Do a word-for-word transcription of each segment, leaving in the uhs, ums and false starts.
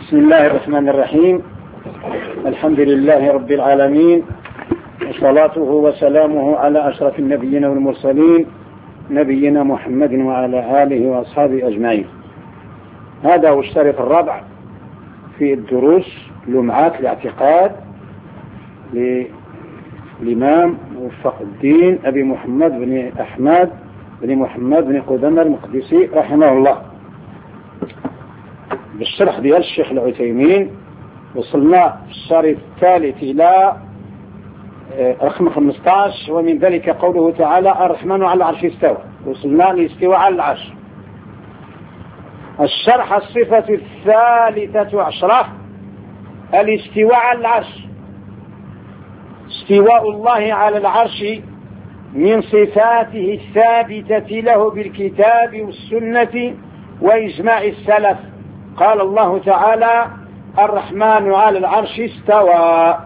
بسم الله الرحمن الرحيم. الحمد لله رب العالمين، وصلاته وسلامه على أشرف النبيين والمرسلين نبينا محمد وعلى آله وأصحابه أجمعين. هذا هو الشريط الرابع في الدروس لمعات الاعتقاد للإمام موفق الدين أبي محمد بن أحمد بن محمد بن قدامة المقدسي رحمه الله، بالشرح ديال الشيخ العثيمين. وصلنا في الشريط الثالث إلى رقم خمسة عشر، ومن ذلك قوله تعالى الرحمن على العرش استوى. وصلنا للاستواء على العرش. الشرح الصفة الثالثة عشرة الاستواء على العرش. استواء الله على العرش من صفاته الثابتة له بالكتاب والسنة وإجماع السلف. قال الله تعالى الرحمن على العرش استوى.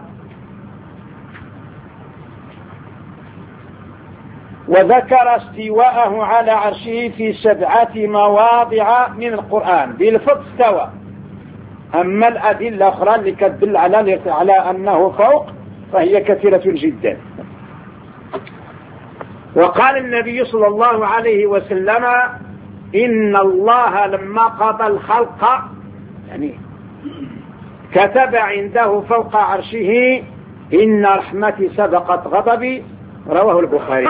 وذكر استواءه على عرشه في سبعة مواضع من القرآن باللفظ استوى. أما الأدلة الأخرى اللي تدل على على أنه فوق فهي كثيرة جدا. وقال النبي صلى الله عليه وسلم إن الله لما قضى الخلق يعني كتب عنده فوق عرشه إن رحمتي سبقت غضبي، رواه البخاري.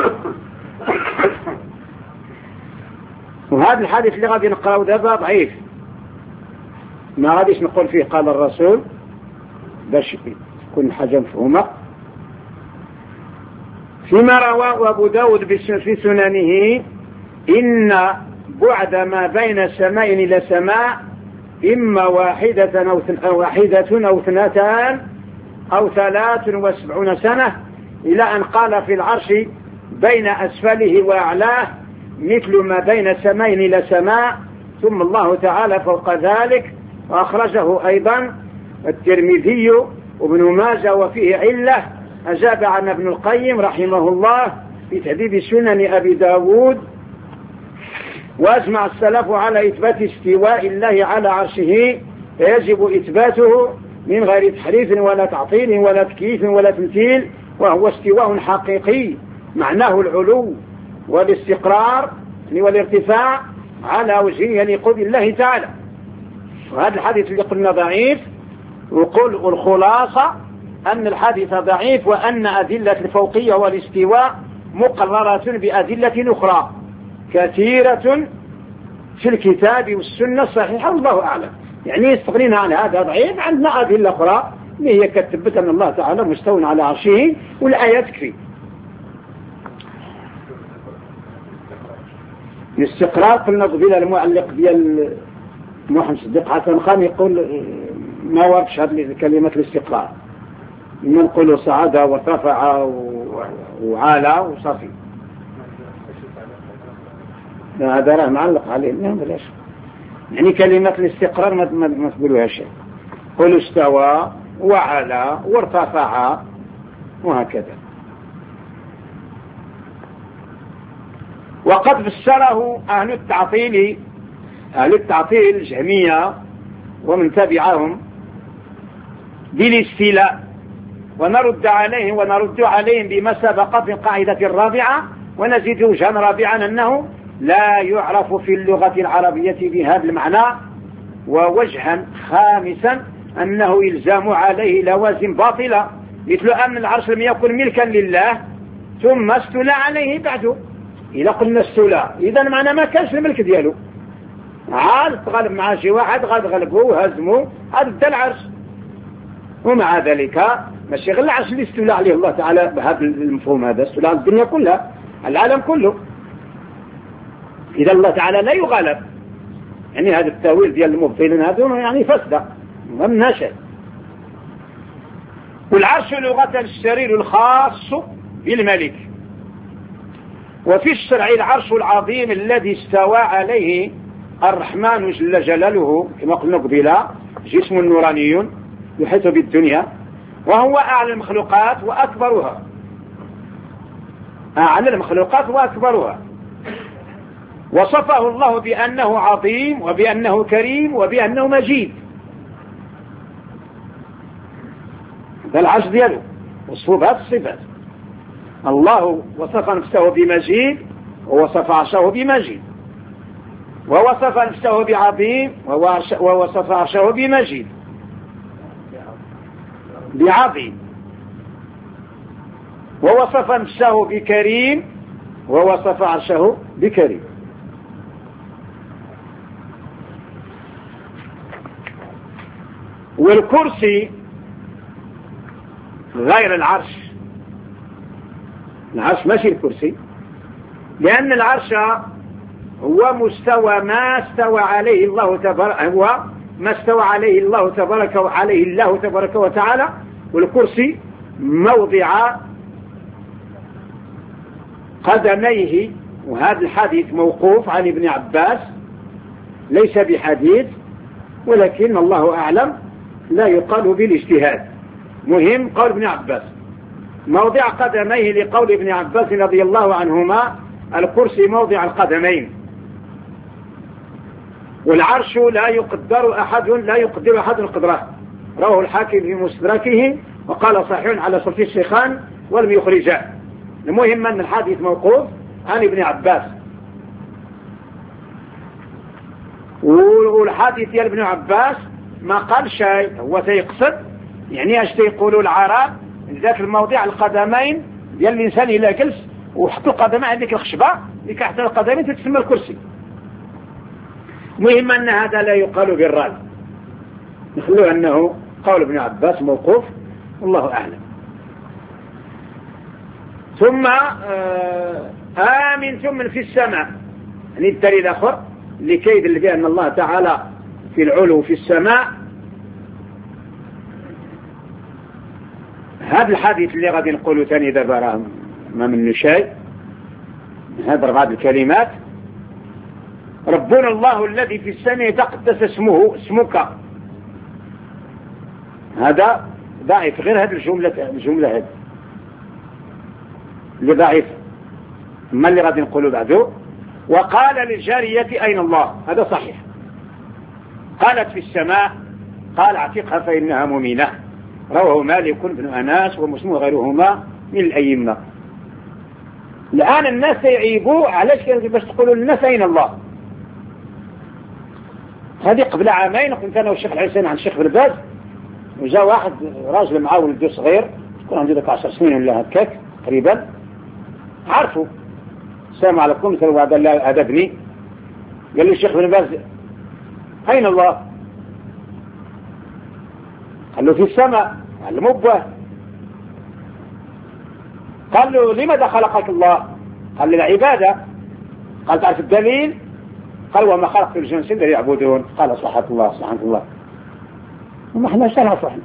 وهذا الحديث اللي غادي نقرأه دابا ضعيف، ما غاديش نقول فيه قال الرسول باش تكون حاجة مفهومة. فيما رواه أبو داود في سننه إن بعد ما بين سماء إلى سماء إما واحدة أو واحدة أو اثنتان أو ثلاث وسبعون سنة، إلى أن قال في العرش بين أسفله وأعلاه مثل ما بين سماء إلى سماء، ثم الله تعالى فوق ذلك. وأخرجه أيضا الترمذي وابن ماجه وفيه علة. أجاب عن ابن القيم رحمه الله في تهذيب سنن أبي داود. وأجمع السلف على إثبات استواء الله على عرشه، فيجب إثباته من غير تحريف ولا تعطيل ولا تكييف ولا تمثيل، وهو استواء حقيقي معناه العلو والاستقرار والارتفاع على وجه يليق بالله تعالى. وهذا الحديث اللي قلنا ضعيف، وقل الخلاصة أن الحديث ضعيف، وأن أدلة الفوقية والاستواء مقررة بأدلة أخرى كثيرة في الكتاب والسنة الصحيحة، والله أعلم. يعني يستغنينا عن هذا ضعيف، عندنا أدلة أخرى اللي هي كتبت أن الله تعالى مستوى على عرشه، والآيات تكفي. الاستقرار قلنا قبيل المعلق ديال محمد صديق حسن خان يقول ما وردش هذه كلمة الاستقرار، إما نقولوا صعد وارتفع وعالى وصافي. هذا راه معلق عليه، لا بلاش. يعني كلمة الاستقرار ما ما تقولوها شيء، قولوا استوى وعلى وارتفع وهكذا. وقد فسره أهل التعطيل أهل التعطيل الجهمية ومن تبعهم بالاستيلاء، ونرد عليهم ونرد عليهم بما سبق في القاعدة الرابعة، ونزيد وجها رابعا أنه لا يعرف في اللغة العربية بهذا المعنى، ووجها خامسا أنه يلزم عليه لوازم باطلة، مثل أن العرش لم يكن ملكا لله ثم استولى عليه بعده. إذا قلنا استولى إذا معنى ما كانش الملك دياله، عاد تغلب مع شي واحد غاد غلبه وهزمه، هذا دا العرش. ومع ذلك ماشي غير العرش اللي استولى عليه الله تعالى بهذا المفهوم، هذا استولى على الدنيا كلها، العالم كله. إذا الله تعالى لا يغالب، يعني هذا التأويل ديال المبطلين هذول يعني فسد ما منها شيء. والعرش لغة السرير الخاص بالملك، وفي الشرع العرش العظيم الذي استوى عليه الرحمن جل جلاله كما قلنا قبيلا جسم نوراني يحيط بالدنيا، وهو أعلى المخلوقات وأكبرها، أعلى المخلوقات وأكبرها. وصفه الله بأنه عظيم وبأنه كريم وبأنه مجيد، هذا العرش دياله وصفه بهذه الصفات. الله وصف نفسه بمجيد ووصف عرشه بمجيد، ووصف نفسه بعظيم ووصف عرشه بمجيد بعظيم، ووصف نفسه بكريم ووصف عرشه بكريم. والكرسي غير العرش، العرش ماشي الكرسي، لأن العرش هو مستوى ما استوى عليه الله تبارك هو ما استوى عليه الله تبارك وعليه الله تبارك وتعالى، والكرسي موضع قدميه. وهذا الحديث موقوف عن ابن عباس ليس بحديث، ولكن الله أعلم لا يقال بالاجتهاد. مهم قول ابن عباس موضع قدميه لقول ابن عباس رضي الله عنهما الكرسي موضع القدمين. والعرش لا يقدر أحد لا يقدر أحد قدره، رواه الحاكم في مستدركه وقال صحيح على شرط الشيخان ولم يخرجاه. المهم أن الحديث موقوف عن ابن عباس، والحديث ديال ابن عباس ما قال شيء، هو سيقصد يعني اش تيقولوا العرب ذاك الموضع القدمين ديال الانسان الى جلس وحطوا القدمين على ديك الخشبه اللي كحتى القدمين تتسمى الكرسي. المهم ان هذا لا يقال بالرأي، نخلوه انه قول ابن عباس موقوف والله اعلم. ثم آمنتم من في السماء، يعني الدليل الاخر لكي يدل بأن الله تعالى في العلو في السماء. هذا الحديث اللي غادي نقوله ثاني دابا راه ما منه شيء، هذا بعض الكلمات. ربنا الله الذي في السماء تقدس اسمه اسمك، هذا ضعيف، غير هذه الجملة الجملة هذه اللي ضعيف. ما اللي غادي نقوله بعده وقال للجارية أين الله، هذا صحيح. قالت في السماء، قال اعتقها فإنها مؤمنة، رواه مالك بن أناس ومسلم وغيرهما من الأئمة. الآن الناس يعيبوا علاش باش تقولوا للناس أين الله. هذه قبل عامين كنت أنا والشيخ الحسين عند الشيخ برباز، وجاء واحد راجل معاه ولده صغير يكون عنده ذاك عشر سنين ولا هكاك تقريبا، عارفه السلام عليكم، قالوا هذا هذا ابني. قال له الشيخ بن باز أين الله؟ قال له في السماء. قال له مبه. قال له لماذا خلقك الله؟ قال له العبادة. قال تعرف الدليل؟ قال وما خلقت الجنس إلا يعبدون. قال صحة الله صحة الله، وما احنا نعرف احنا.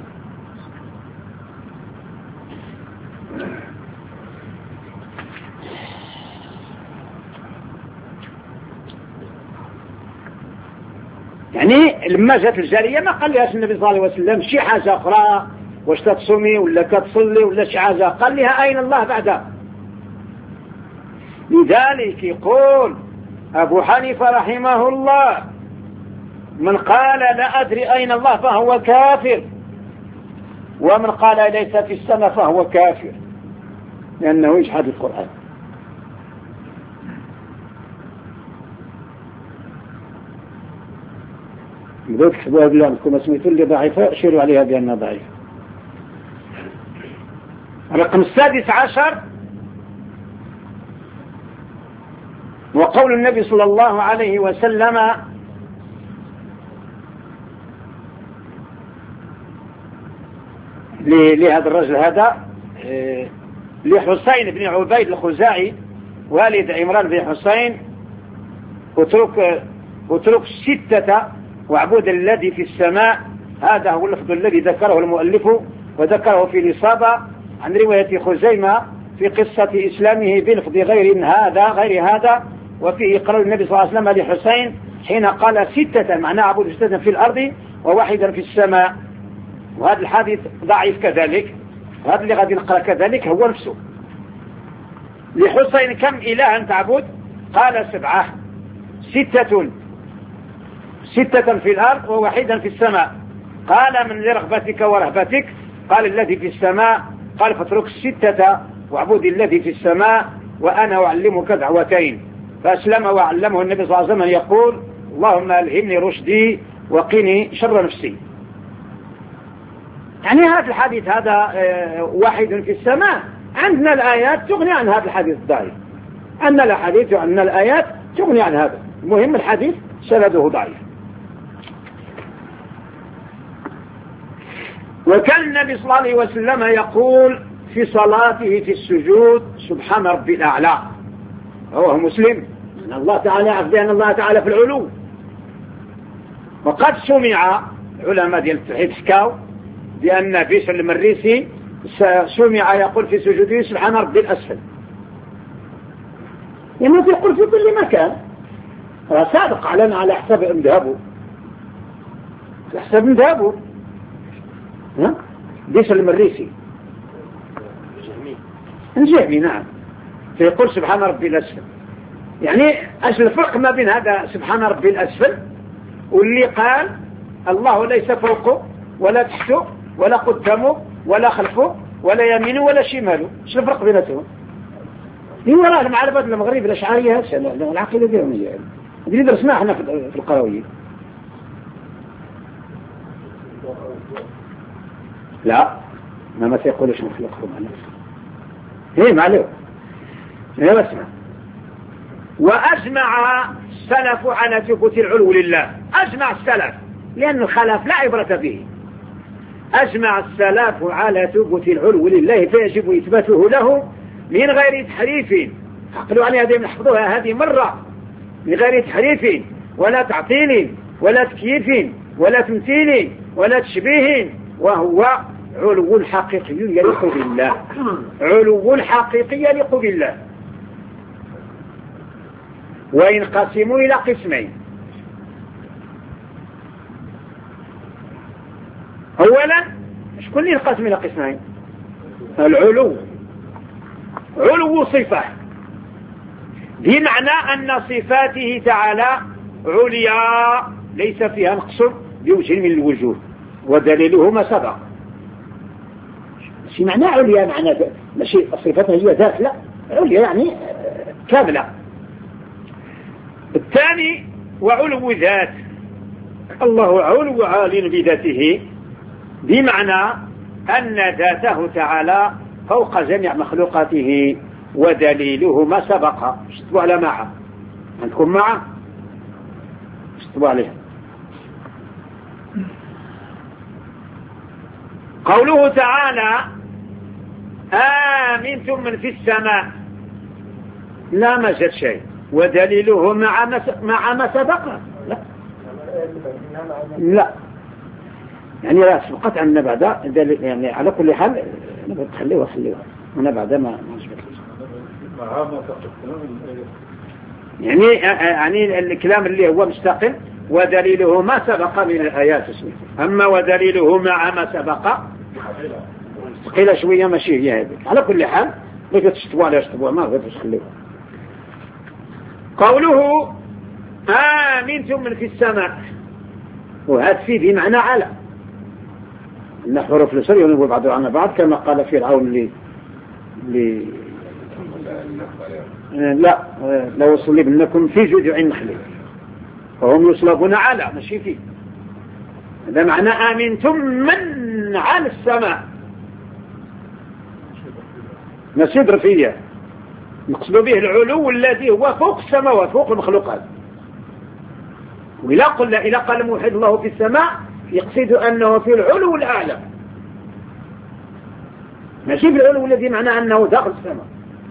يعني لما جات الجارية ما قال لها النبي صلى الله عليه وسلم شي حاجة أخرى، واش تتصومي ولا كتصلي ولا شي حاجة، قال لها أين الله بعدها. لذلك يقول أبو حنيفة رحمه الله من قال لا أدري أين الله فهو كافر، ومن قال ليس في السماء فهو كافر، لأنه يجحد القرآن. بدأت تكتبوها بالله عندكم سميتوا اللي ضعيفة اشيروا عليها بأنها ضعيفة. الرقم السادس عشر وقول النبي صلى الله عليه وسلم لهذا الرجل هذا لحسين بن عبيد الخزاعي والد عمران بن حسين اترك اترك ستة واعبد الذي في السماء. هذا هو اللفظ الذي ذكره المؤلف وذكره في الإصابة عن رواية خزيمة في قصة إسلامه بلفظ غير هذا غير هذا، وفيه قول النبي صلى الله عليه وسلم لحسين حين قال ستة معناه اعبد ستة في الأرض وواحدا في السماء. وهذا الحديث ضعيف كذلك، وهذا اللي غادي نقرأ كذلك هو نفسه. لحسين كم إلها تعبد؟ قال سبعة، ستة ستة في الأرض وواحدا في السماء. قال من لرغبتك ورهبتك؟ قال الذي في السماء، قال فاترك الستة واعبد الذي في السماء وأنا أعلمك دعوتين. فأسلم وعلمه النبي صلى الله عليه وسلم يقول اللهم ألهمني رشدي وقني شر نفسي. يعني هذا الحديث هذا واحد في السماء، عندنا الآيات تغني عن هذا الحديث الضعيف، عندنا الحديث وعندنا الآيات تغني عن هذا. المهم الحديث سنده ضعيف. وكان النبي صلى الله عليه وسلم يقول في صلاته في السجود سبحان ربي الأعلى، رواه مسلم. أن الله تعالى عبد أن الله تعالى في العلو. وقد سمع علماء ديال التوحيد حكاوا بأن بشر المريسي سمع يقول في سجوده سبحان ربي الأسفل، يعني يقول في كل مكان. صادق علينا على حساب مذهبه، على حساب مذهبه ها بشر المريسي الجهمي، نعم، فيقول سبحان ربي الأسفل. يعني ايش الفرق ما بين هذا سبحان ربي الأسفل واللي قال الله ليس فوقه ولا تحته ولا قدامه ولا خلفه ولا يمينه ولا شماله؟ ايش الفرق بيناتهم؟ هو راه المعرفة المغرب الأشعرية العقيدة ديالهم هي اللي درسناها احنا في القرويين. لا ما ما تيقولوش نخلقهم على نفسه، هي معلوم هي بسمع. وأجمع السلف على ثبوت العلو لله، أجمع السلف لأن الخلاف لا عبرة به. أجمع السلف على ثبوت العلو لله فيجب إثباته له من غير تحريف. عقلوا عليها هذه نحفظوها هذه مرة، من غير تحريف ولا تعطيل ولا تكييف ولا تمثيل ولا تشبيه، وهو علو حقيقي يليق بالله، علو حقيقي يليق بالله. وينقسموا إلى قسمين. أولا شكون ينقسم إلى قسمين؟ العلو علو صفة، بمعنى أن صفاته تعالى عليا ليس فيها نقص بوجه من الوجوه، ودليله ما سبق. ماشي معنى عليا معنى ماشي صفتها هي ذات، لا، عليا يعني كاملة. الثاني وعلو ذات، الله علو عال بذاته، بمعنى أن ذاته تعالى فوق جميع مخلوقاته، ودليله ما سبق. اشتبوا على معه، عندكم معه اشتبوا عليه. قوله تعالى آمنتم من في السماء، لا ما جد شيء، ودليله مع ما مع ما سبق. لا لا يعني لا سبقت عنا بعد، يعني على كل حال نبغى تخليه وخليها أنا بعد ما ما عجبتني. يعني يعني الكلام اللي هو مستقل ودليله ما سبق من الآيات اسمه. أما ودليله مع ما سبق مستقيلة شوية ماشي هي هذه. على كل حال بغيت تشتبوا على تشتبوا ما بغيت تخليها. قوله آمنتم من في السماء، وهذا فيه بمعنى على أن حروف الجر ينوب بعضها عن بعض، كما قال فرعون لي لي لا لو يصلبنكم في جذوع النخل وهم يصلبون على ماشي فيه. هذا معنى آمنتم من على السماء، نسيب فيه نقصد به العلو الذي هو فوق السماوات فوق المخلوقات. وإذا قلنا إذا قال موحد الله في السماء يقصد أنه في العلو الأعلى، ماشي في العلو الذي معناه أنه داخل السماء.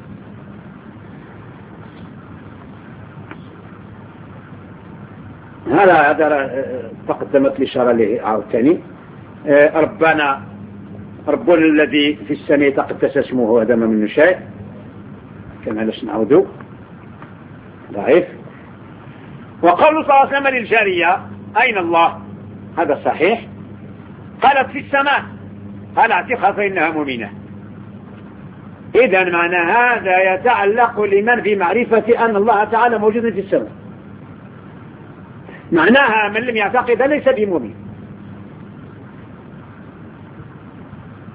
هذا هذا تقدمت الإشارة له عاود ثاني. ربنا ربنا الذي في السماء تقدس اسمه، هذا ما منه شيء، كما لش نعودوا ضعيف. وقول صلى الله عليه وسلم للجارية أين الله؟ هذا صحيح، قالت في السماء، قال اعتقها فإنها مؤمنة. إذا معنى هذا يتعلق لمن في معرفة أن الله تعالى موجود في السماء، معناها من لم يعتقد ليس بمؤمن.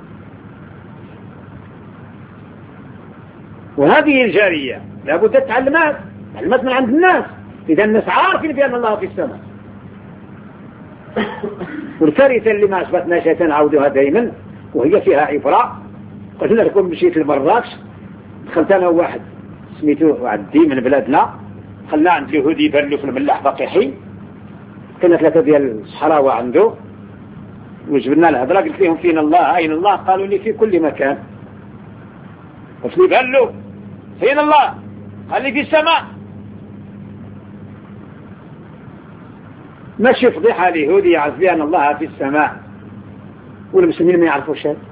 وهذه الجارية لابد تعلمات تعلمات من عند الناس، إذا الناس عارفين بأن الله في السماء. والكارثة اللي ما أثبتناش نعاودوها دائما وهي فيها عبرة. قلنا لكم مشيت لمراكش، دخلت أنا واحد سميتو عدي من بلادنا، خلنا عند اليهودي يبان له في الملاح فقيحي، كنا ثلاثة ديال الصحراوة عنده، وجبنا الهضرة قلت لهم فين الله أين الله؟ قالوا لي في كل مكان. قلت لي بان له فين الله؟ قال لي في السماء. ماشي فضيحة اليهودي يعرف بأن الله في السماء والمسلمين ما يعرفوش هذا.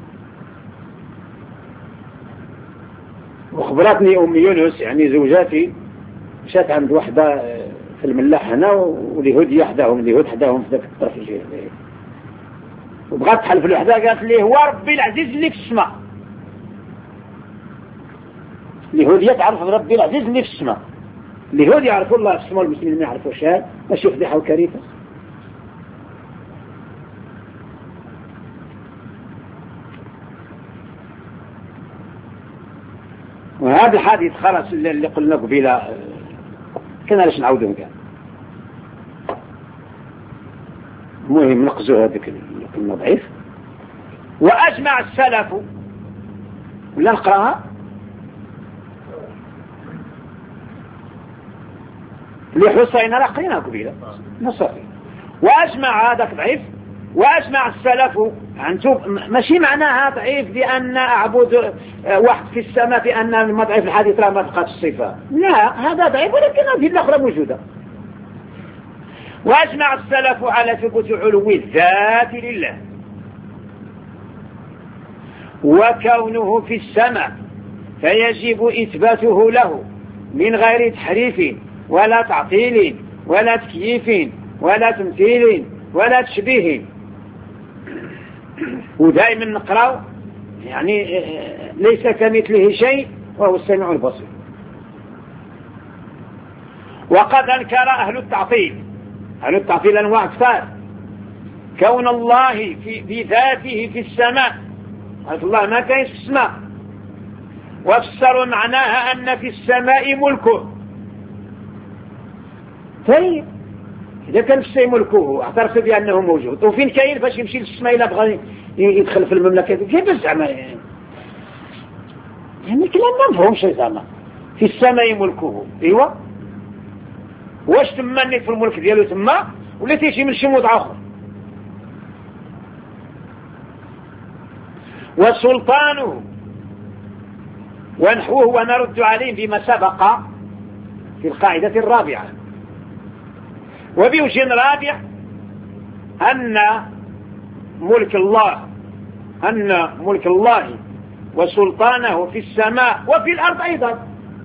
وخبرتني أم يونس يعني زوجاتي مشات عند واحدة في الملاح هنا واليهود يحداهم اليهود حداهم في ذاك الطرف الجهة، وبغات تحلف الوحدة قالت لي هو ربي العزيز اللي في السماء. اليهودية تعرف ربي العزيز اللي في السماء، اليهود يعرفوا الله في السماء والمسلمين ما يعرفوش هذا. ماشي فضيحة وكارثة. وهذا الحديث خلاص اللي قلنا قبيله كنا لاش نعاودوه كاع. المهم نقزوا هذاك اللي قلنا ضعيف. واجمع السلف ولا نقراها لحسين لا قرينا قبيله نصفي. واجمع هذاك ضعيف. واجمع السلف عنتو ماشي معناها ضعيف بأن أعبد واحد في السماء بأن المضعيف الحديث لا ما بقات الصفة، لا هذا ضعيف ولكن هذه الأخرى موجودة. واجمع السلف على ثبوت علو الذات لله وكونه في السماء، فيجب إثباته له من غير تحريف ولا تعطيل ولا تكييف ولا تمثيل ولا تشبيه. ودائما نقرأ يعني ليس كمثله شيء وهو السميع البصير. وقد أنكر أهل التعطيل أهل التعطيل أنواع كثار، كون الله في بذاته في السماء، قالت الله ما كاين في السماء، وفسروا معناها أن في السماء ملكه. طيب إذا كان في السماء ملكه اعترف بأنه موجود، وفين كاين باش يمشي للسماء إلا بغى يدخل في المملكة كيف زعما يعني الكلام ما نفهمش زعما. في السماء ملكه ايوا، واش تما في الملك ديالو تما ولا تيجي من شي موضع اخر؟ وسلطانه ونحوه ونرد عليه بما سبق في القاعدة الرابعة. وبوجه رابع أن ملك الله أن ملك الله وسلطانه في السماء وفي الأرض أيضا.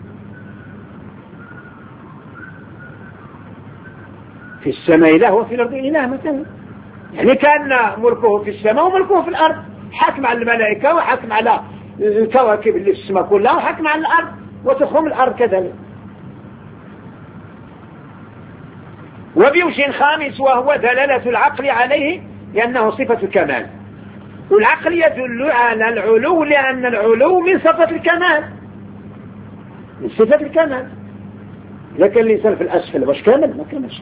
في السماء إله وفي الأرض إله مثلا، يعني كان ملكه في السماء وملكه في الأرض، حكم على الملائكة وحكم على الكواكب اللي في السماء كلها وحكم على الأرض وتخوم الأرض كذلك. وبوجه خامس وهو دلالة العقل عليه لأنه صفة كمال، والعقل يدل على العلو لأن العلو من صفة الكمال من صفة الكمال. لكن الإنسان في الأسفل باش كامل ما كاملش.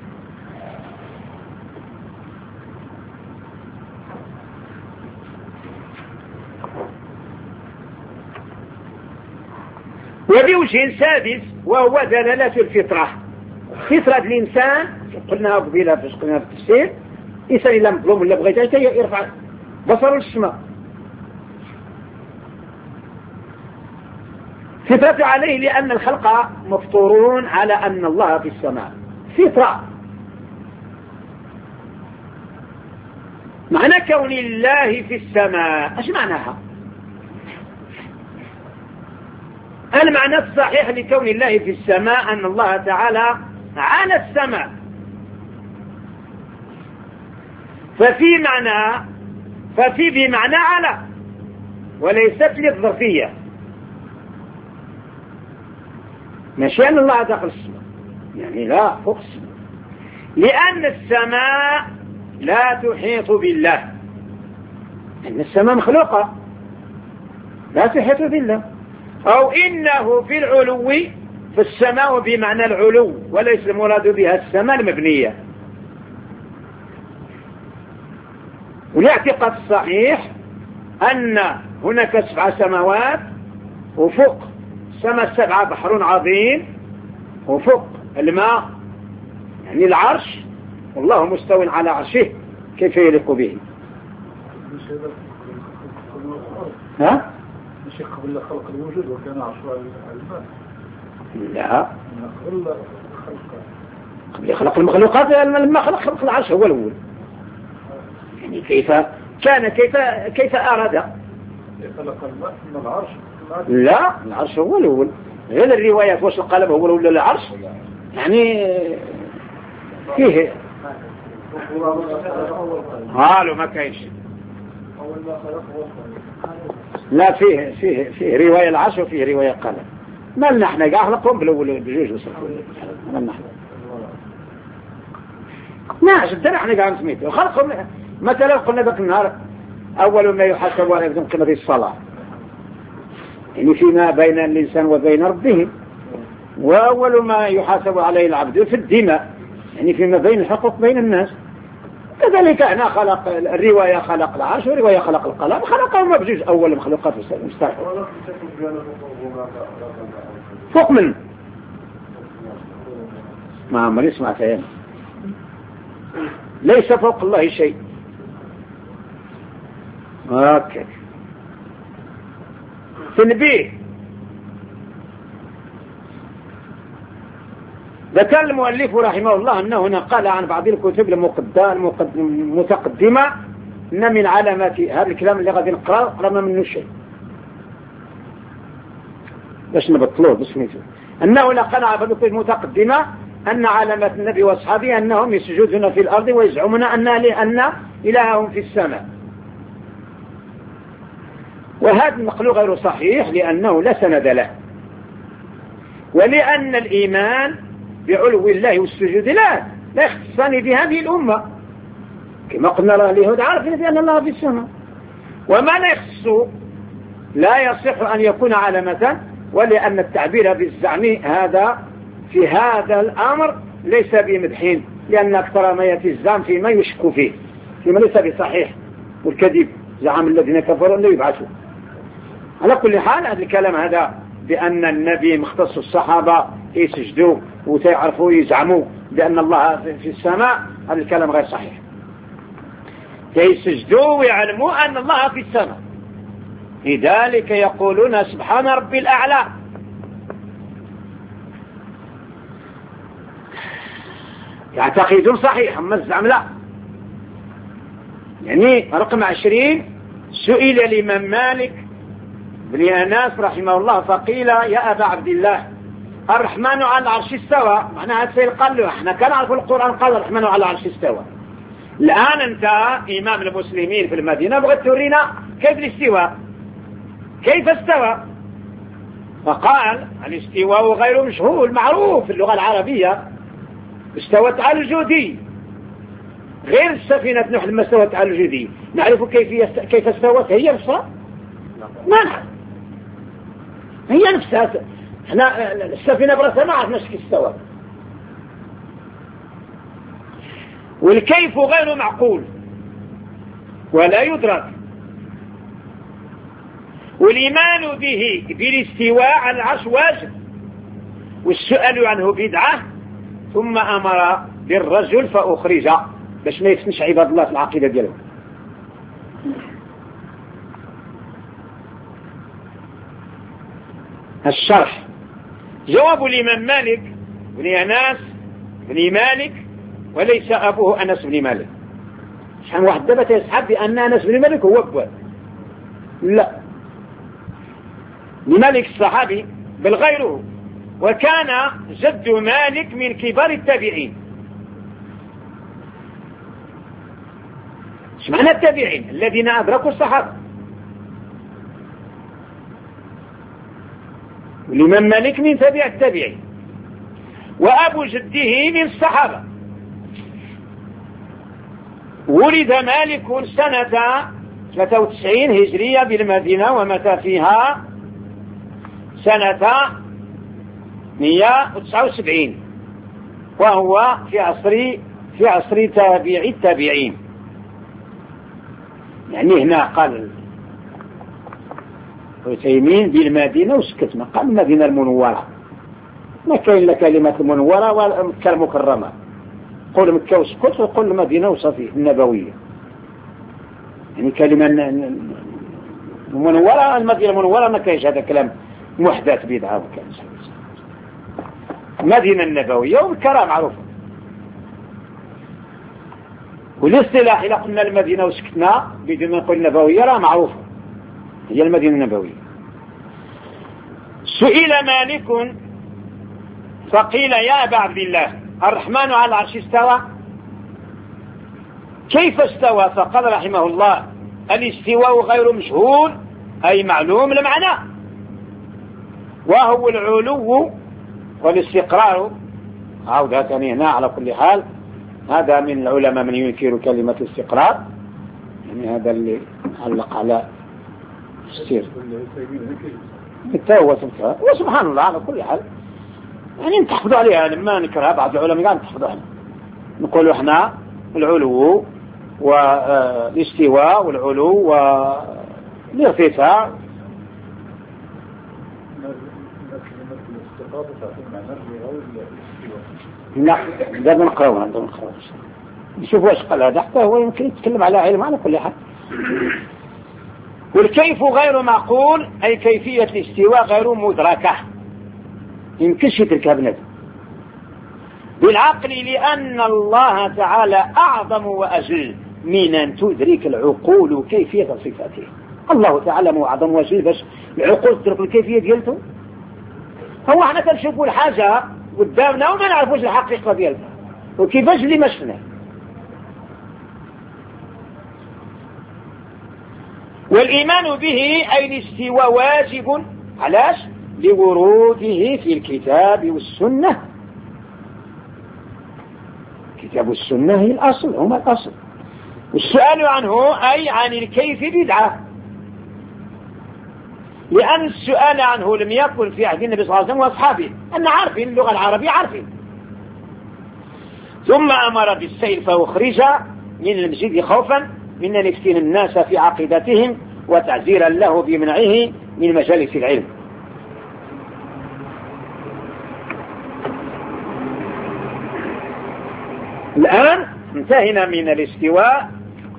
وبوجه سادس وهو دلالة الفطرة، فطرة الإنسان قلناها قبيلة فاش قلنا في التفسير، إنسان إلا مظلوم ولا بغيت يرفع بصره للسماء، فطرة عليه لأن الخلق مفطورون على أن الله في السماء، فطرة. معنى كون الله في السماء ايش معناها؟ المعنى الصحيح لكون الله في السماء أن الله تعالى على السماء، ففي معنى ففي بمعنى على وليست للظرفية، ماشي أن الله داخل السماء يعني لا فوق السماء، لأن السماء لا تحيط بالله، أن السماء مخلوقة لا تحيط بالله. أو إنه في العلو في السماء بمعنى العلو، وليس المراد بها السماء المبنية. والاعتقاد الصحيح أن هناك سبع سماوات، وفوق السماء السبعة بحر عظيم، وفوق الماء يعني العرش، والله مستو على عرشه كيف يليق به. ها؟ مش قبل خلق الوجود وكان عرشه على الماء؟ لا، قبل قبل خلق المخلوقات لما خلق خلق العرش هو الأول. يعني كيف كان كيف كيف أراد؟ خلق الماء ثم العرش؟ لا، العرش هو الأول. غير الروايات واش القلب هو الأول ولا العرش، يعني فيه قالوا ما كاينش. لا، فيه فيه فيه رواية العرش وفيه رواية القلب. ما لنا احنا كاع خلقهم بالأول بجوج وصفوا. ما لنا ناش الدرع احنا كاع نسميته خلقهم. مثلا قلنا ذاك النهار أول ما يحاسب على ابن قيمة الصلاة، يعني فيما بين الإنسان وبين ربه، وأول ما يحاسب عليه العبد في الدماء، يعني فيما بين الحقوق بين الناس. كذلك احنا خلق الرواية خلق العرش والرواية خلق القلم، خلقهما بجوج أول المخلوقات مستحيل. فوق من ما عمري سمعت يعني ليس فوق الله شيء. اوكي. تنبيه، ذكر المؤلف رحمه الله أنه هنا قال عن بعض الكتب المتقدمة أن من علامات هذا الكلام اللي غادي نقرأ قرأ ما منه شيء باش نبطلوه بسميته، أنه لقد عن بعض الكتب المتقدمة أن علامات النبي وأصحابه أنهم يسجدون في الأرض ويزعمون أن أن إلههم في السماء. وهذا النقل غير صحيح لأنه لا سند له، ولأن الإيمان بعلو الله والسجود لا لا يختصان بهذه الأمة، كما قلنا اليهود عارفين بأن الله في السماء، وما لا يخص لا يصح أن يكون علامة، ولأن التعبير بالزعم هذا في هذا الأمر ليس بمدحين، لأن أكثر ما يأتي الزعم فيما يشك فيه، فيما ليس بصحيح، والكذب زعم الذين كفروا لا يبعثوا. على كل حال هذا الكلام هذا بأن النبي مختص الصحابة يسجدوا وتعرفوا يزعموا بأن الله في السماء، هذا الكلام غير صحيح. يسجدوا ويعلموا أن الله في السماء، لذلك يقولون سبحان ربي الأعلى. يعتقدون صحيح أما الزعم لا. يعني رقم عشرين، سئل الإمام مالك بن أنس رحمه الله فقيل يا أبا عبد الله الرحمن على العرش استوى، معناها السيد قال له احنا كان نعرف القرآن قال الرحمن على العرش استوى، الآن أنت إمام المسلمين في المدينة بغيت تورينا كيف الاستواء، كيف استوى؟ فقال الاستواء غير مشهور معروف في اللغة العربية، استوت على الجودي، غير السفينة نوح لما استوت على الجودي نعرف كيف كيف استوت هي نفسها؟ ما نعرف هي نفسها. احنا السفينة براسها ما عرفناش كيف استوت، والكيف غير معقول ولا يدرك، والإيمان به بالاستواء على العرش واجب، والسؤال عنه بدعة، ثم أمر بالرجل فأخرج باش ما يفتنش عباد الله في العقيدة ديالهم. الشرح، جواب الإمام مالك بن أنس بن مالك وليس أبوه أنس بن مالك. شحال واحد دابا يسحب بأن أنس بن مالك هو أبوه، لا، لمالك الصحابي بل غيره، وكان جد مالك من كبار التابعين. ايش معنى التابعين؟ الذين أدركوا الصحابة. الإمام مالك من تابع التابعين، وأبو جده من الصحابة. ولد مالك سنة ثلاثة وتسعين هجرية بالمدينة، ومات فيها سنة مئة وتسعة وسبعين، وهو في عصر في عصر تابعي التابعين. يعني هنا قال عثيمين بالمدينة وسكت، ما قال المدينة المنورة، ما كاين لا كلمة المنورة ولا مكة المكرمة، قول مكة وسكت وقول المدينة وصفي النبوية. يعني كلمة المنورة المدينة المنورة ما كاينش، هذا كلام محدث بدعة. وكان المدينة النبوية ومكة معروفة. والاصطلاح إذا قلنا المدينة وسكتنا بدون ما نقول النبوية راه معروفة، هي المدينة النبوية. سئل مالك فقيل يا أبا عبد الله الرحمن على العرش استوى، كيف استوى؟ فقال رحمه الله الاستواء غير مشهور أي معلوم المعنى، وهو العلو والاستقرار. عودة ثانية هنا على كل حال، هذا من العلماء من ينكر كلمة الاستقرار، يعني هذا اللي علق على السير التوى. وسبحان الله على كل حال يعني تحفظوا عليها، لما نكرها بعض العلماء قاعد تحفظوا عليها. نقولوا احنا العلو والاستواء والعلو والارتفاع. لا لازم نقراوها، لازم نقراوها نشوف واش قال هذا، حتى هو يمكن يتكلم على علم على كل حال. والكيف غير معقول أي كيفية الاستواء غير مدركة، يمكنش يدركها بنفسه بالعقل، لأن الله تعالى أعظم وأجل من أن تدرك العقول كيفية صفاته. الله تعالى مو أعظم وأجل باش العقول تدرك الكيفية ديالته. هو احنا كنشوفوا الحاجة قدامنا وما نعرفوش الحقيقة ديالها وكيفاش اللي ما شفناه. والإيمان به أي الاستواء واجب، علاش؟ لوروده في الكتاب والسنة. الكتاب والسنة هي الأصل، هما الأصل. والسؤال عنه أي عن الكيف بدعة، لأن السؤال عنه لم يكن في عهد النبي صلى الله عليه وسلم وأصحابه، أن عارفين اللغة العربية عارفين. ثم أمر بالسير فأخرج من المسجد خوفا من أن يفتن الناس في عقيدتهم وتعزيرا له بمنعه من مجالس العلم. الآن انتهينا من الاستواء.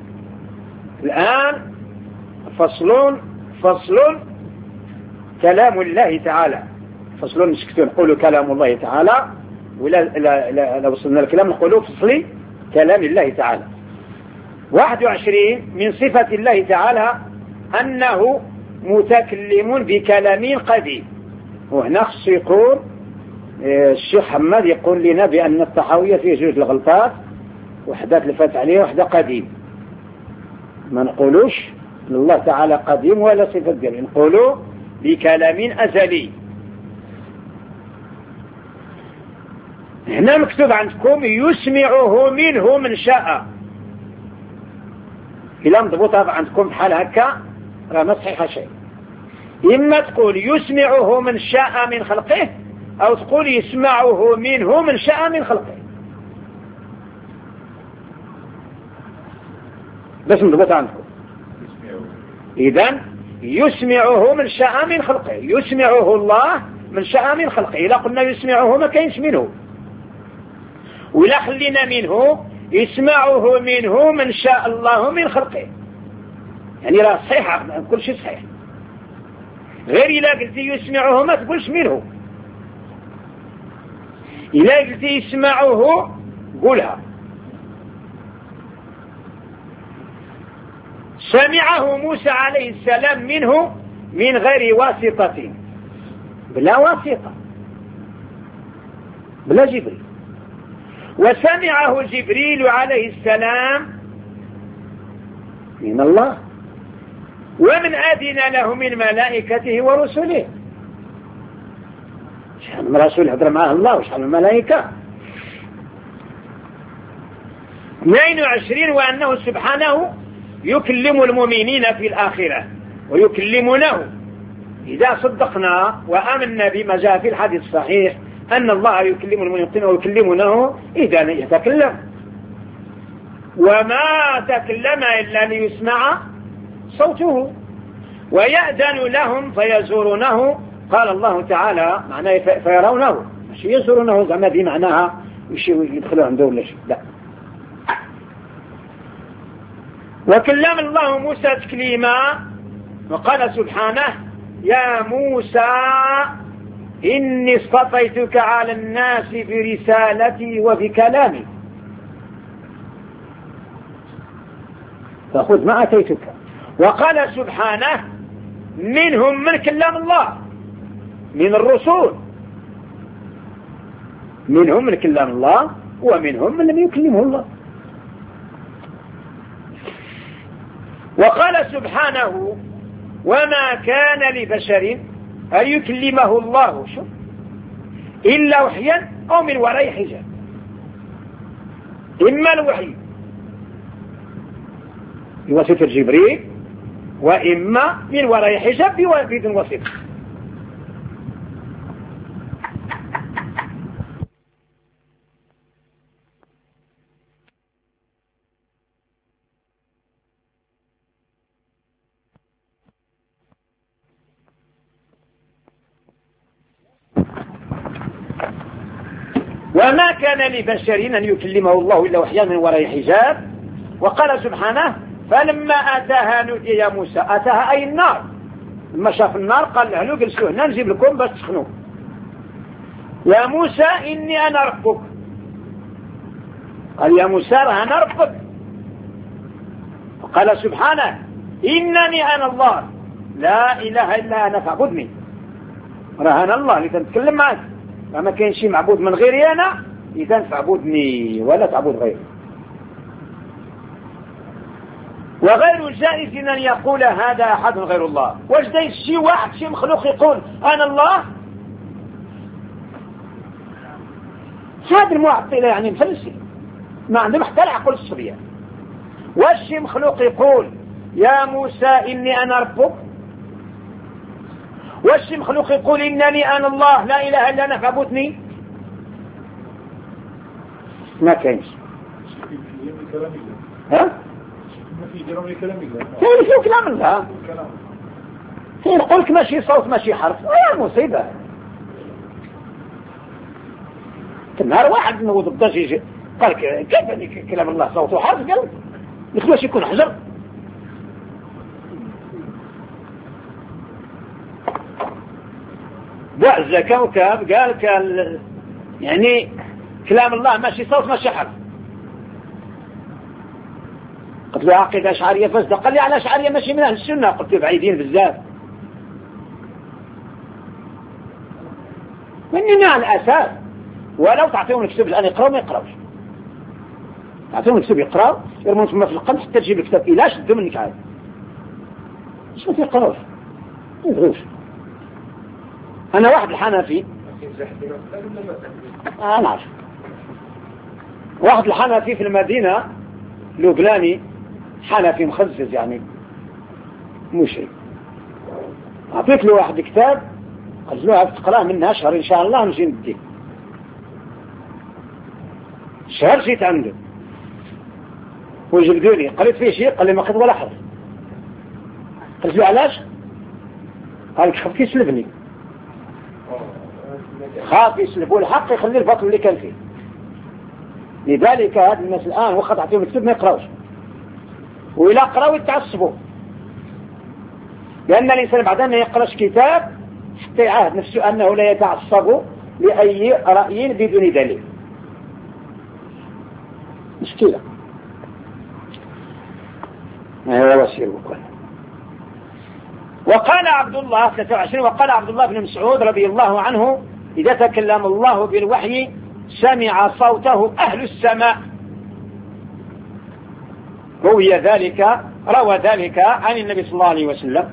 الآن فصل فصل كلام الله تعالى. فصل نسكتوا نقولوا كلام الله تعالى، ولا لو وصلنا الكلام نقولوا فصل كلام الله تعالى. واحد وعشرين من صفة الله تعالى أنه متكلم بكلام قديم. وهنا خص يقول الشيخ حماد يقول لنا بأن الطحاوية فيه جوج الغلطات، وحدة تلفت عليه وحدة قديم. ما نقولوش الله تعالى قديم ولا صفة ديالو، نقولوا بكلام أزلي. هنا مكتوب عندكم يسمعه منه من شاء، إلا مضبوطة عندكم بحال هكا راه ما صحيحة شيء. إما تقول يسمعه من شاء من خلقه، أو تقول يسمعه منه من شاء من خلقه، بس مضبوطة عندكم. إذن يسمعه من شاء من خلقه، يسمعه الله من شاء من خلقه. إذا قلنا يسمعه ما كاينش منه، ولا خلينا منه يسمعه منه من شاء الله من خلقه، يعني راه صحيحة كل شيء صحيح. غير إلا قلت يسمعه ما تقولش منه، إلا قلت يسمعه قولها. سمعه موسى عليه السلام منه من غير واسطة، بلا واسطة، بلا جبريل. وسمعه جبريل عليه السلام من الله، ومن أذن له من ملائكته ورسله. شحال من رسول هدر معه الله وشحال من ملائكة. اثنين وعشرين وأنه سبحانه يكلم المؤمنين في الآخرة ويكلمونه، إذا صدقنا وآمنا بما جاء في الحديث الصحيح أن الله يكلم المنافقين ويكلمونه إذا يتكلم، وما تكلم إلا ليسمع صوته ويأذن لهم فيزورونه. قال الله تعالى معناه فيرونه، مش يزورونه زعما دي معناها يدخلوا عنده ولا شيء، لا. وكلم الله موسى تكليما وقال سبحانه يا موسى إني اصطفيتك على الناس برسالتي وبكلامي فخذ ما أتيتك. وقال سبحانه منهم من كلم الله من الرسول، منهم من كلم الله ومنهم من لم يكلمه الله. وقال سبحانه وما كان لبشر أن يكلمه الله شو إلا وحيا أو من وراء حجاب، إما الوحي بواسطة جبريل وإما من وراء حجاب بدون واسطة. وما كان لبشر أن يكلمه الله إلا وحيا من وراء حجاب. وقال سبحانه فلما أتاها نودي يا موسى، أتاها أي النار، لما شاف النار قال له جلسوا هنا نجيب لكم باش تسخنوا، يا موسى إني أنا ربك. قال يا موسى أنا ربك. وقال سبحانه إنني أنا الله لا إله إلا أنا فاعبدني. راه أنا الله اللي تنتكلم معك، فما كاين شي معبود من غيري أنا، إذا فاعبدني ولا تعبد غيري. وغير جائز أن يقول هذا أحد غير الله. واش داير شي واحد شي مخلوق يقول أنا الله؟ هذا المعطلة يعني مفلسي ما عندهم حتى العقل الصبيان. واش شي مخلوق يقول يا موسى إني أنا ربك؟ واش مخلوق يقول إنني أنا الله لا إله إلا أنا فاعبدني؟ ما كاينش. ها؟ في كلام الله. في كلام الله. يقول لك ماشي صوت ماشي حرف، يا مصيبة. نهار واحد نوض الضجيج قال كيف كلام الله صوت وحرف؟ قال يخلوش يكون حجر. بعز كوكب قال كان يعني كلام الله ماشي صوت ماشي حرف. قلت له عقيدة أشعرية فاسدة، قال لي على أشعرية ماشي من أهل السنة. قلت له بعيدين بزاف مني على الأساس. ولو تعطيهم الكتب الآن يقرأوا ما يقرأوش، تعطيهم الكتب يقرأوا يرمون ثم في القمص حتى تجيب الكتاب إلا شدوا منك عاد مش ما يقرأوش ما يقرأوش. أنا واحد الحنفي أنا عارف واحد الحنفي في المدينة لبناني حنفي مخزز يعني مشرك، أعطيت له واحد كتاب قلت له تقرأه منها شهر إن شاء الله نجي نديه. شهر جيت عنده وجبدوني قريت فيه شيء قال لي ما قد ولا حرف. قلت له علاش؟ قال لك خاف يسلبني، خاف يسلبوا الحق يخلي الباطل اللي كان فيه. لذلك هذا الناس الآن وقت تعطيهم الكتب ما يقرأوش، وإلا قرأوا يتعصبوا، لأن الإنسان بعد أن يقرأش كتاب حتى يعاهد نفسه أنه لا يتعصب لأي رأي بدون دليل. مشكلة هذا وسير وكل. وقال عبد الله ثلاثة وعشرين وقال عبد الله بن مسعود رضي الله عنه إذا تكلم الله بالوحي سمع صوته أهل السماء. روي ذلك روى ذلك عن النبي صلى الله عليه وسلم.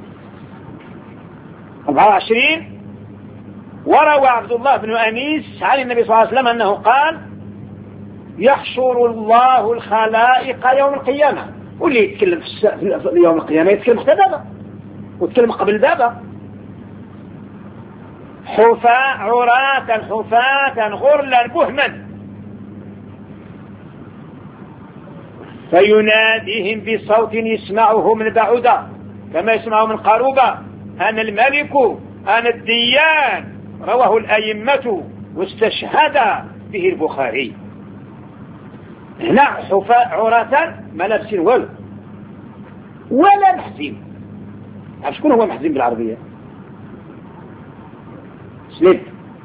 أربعة وعشرين وروى عبد الله بن أنيس عن النبي صلى الله عليه وسلم أنه قال يحشر الله الخلائق يوم القيامة. واللي يتكلم في يوم القيامة يتكلم حتى دابا ويتكلم قبل دابا حفاة عراة حفاة غرلا بهما فيناديهم بصوت يسمعه من بعودا كما يسمعه من قروبة أنا الملك أنا الديان. رواه الأئمة واستشهد به البخاري. هنا حفاة عراة ما لابسين والو ولا محزين. عارف شكون هو محزين بالعربية؟ سليب.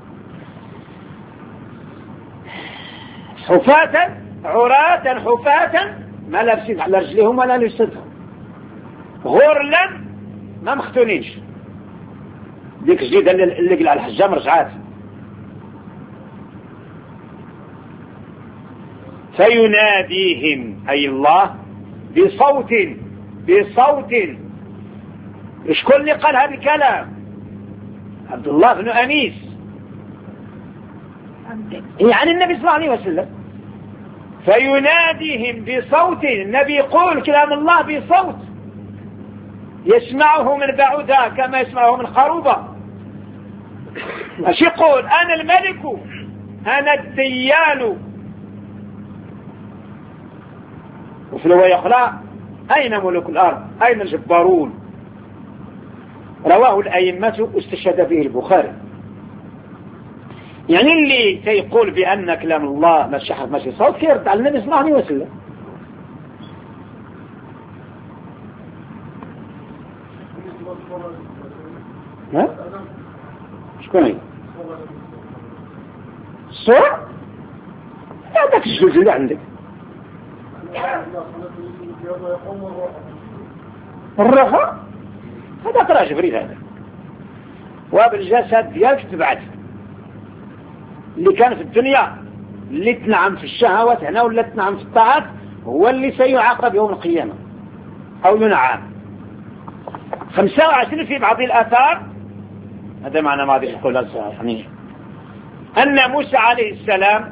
حفاة عراة حفاة ما لابسين على رجليهم ولا لجسدهم غرلا ما مختونينش. ديك الجديدة اللي قلع الحجام رجعات. فيناديهم أي الله بصوت بصوت. شكون اللي قال هذا الكلام؟ عبد الله بن أنيس يعني النبي صلى الله عليه وسلم. فيناديهم بصوت. النبي يقول كلام الله بصوت يسمعه من بعودا كما يسمعه من قروبة. اش يقول؟ أنا الملك أنا الديان. وفي الرواية أخرى أين ملوك الأرض أين الجبارون. رواه الأئمة واستشهد به البخاري. يعني اللي سيقول بأن كلام الله ماشي حرف ماشي صوت كيرد على النبي صلى الله عليه وسلم. ها؟ شكون هي؟ الصورة؟ هذاك الجزء اللي عندك. الرخاء هذا قرأ جبريل هذا. وبالجسد ديالك تبعت اللي كان في الدنيا اللي تنعم في الشهوات هنا ولا تنعم في الطاعات هو اللي سيعاقب يوم القيامة أو ينعم. خمسة وعشرين في بعض الآثار هذا معنى ما يقول يعني أن موسى عليه السلام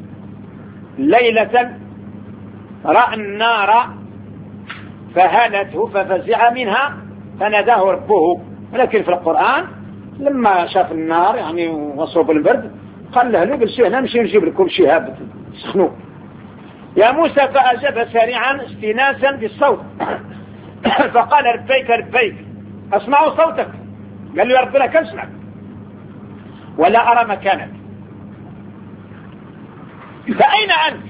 ليلة رأى النار فهالته ففزع منها فناداه ربه. ولكن في القرآن لما شاف النار يعني وصوب البرد قال له لبسوا هنا نمشي نجيب لكم شهاب سخنوا يا موسى. فأجاب سريعا استناسا بالصوت فقال ربيك ربيك أسمع صوتك. قال له يا رب لك أسمع ولا أرى مكانك فأين أنت؟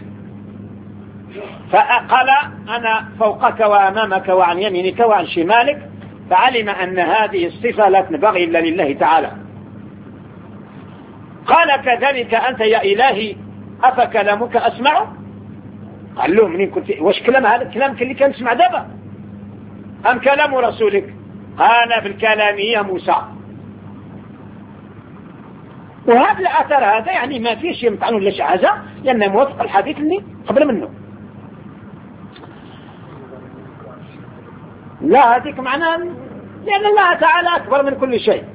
فقال أنا فوقك وأمامك وعن يمينك وعن شمالك. فعلم أن هذه الصفة لا تنبغي إلا لله تعالى. قال كذلك أنت يا إلهي أفكلامك أسمع؟ قال له منين كنت واش كلام هذا كلامك اللي كان تسمع دابا أم كلام رسولك؟ قال بالكلام يا موسى. وهذا الأثر هذا يعني ما فيش يمتعنون ولا شي حاجة لأنه موافق الحديث اللي قبل منه. لا هذيك معناه لأن الله تعالى أكبر من كل شيء.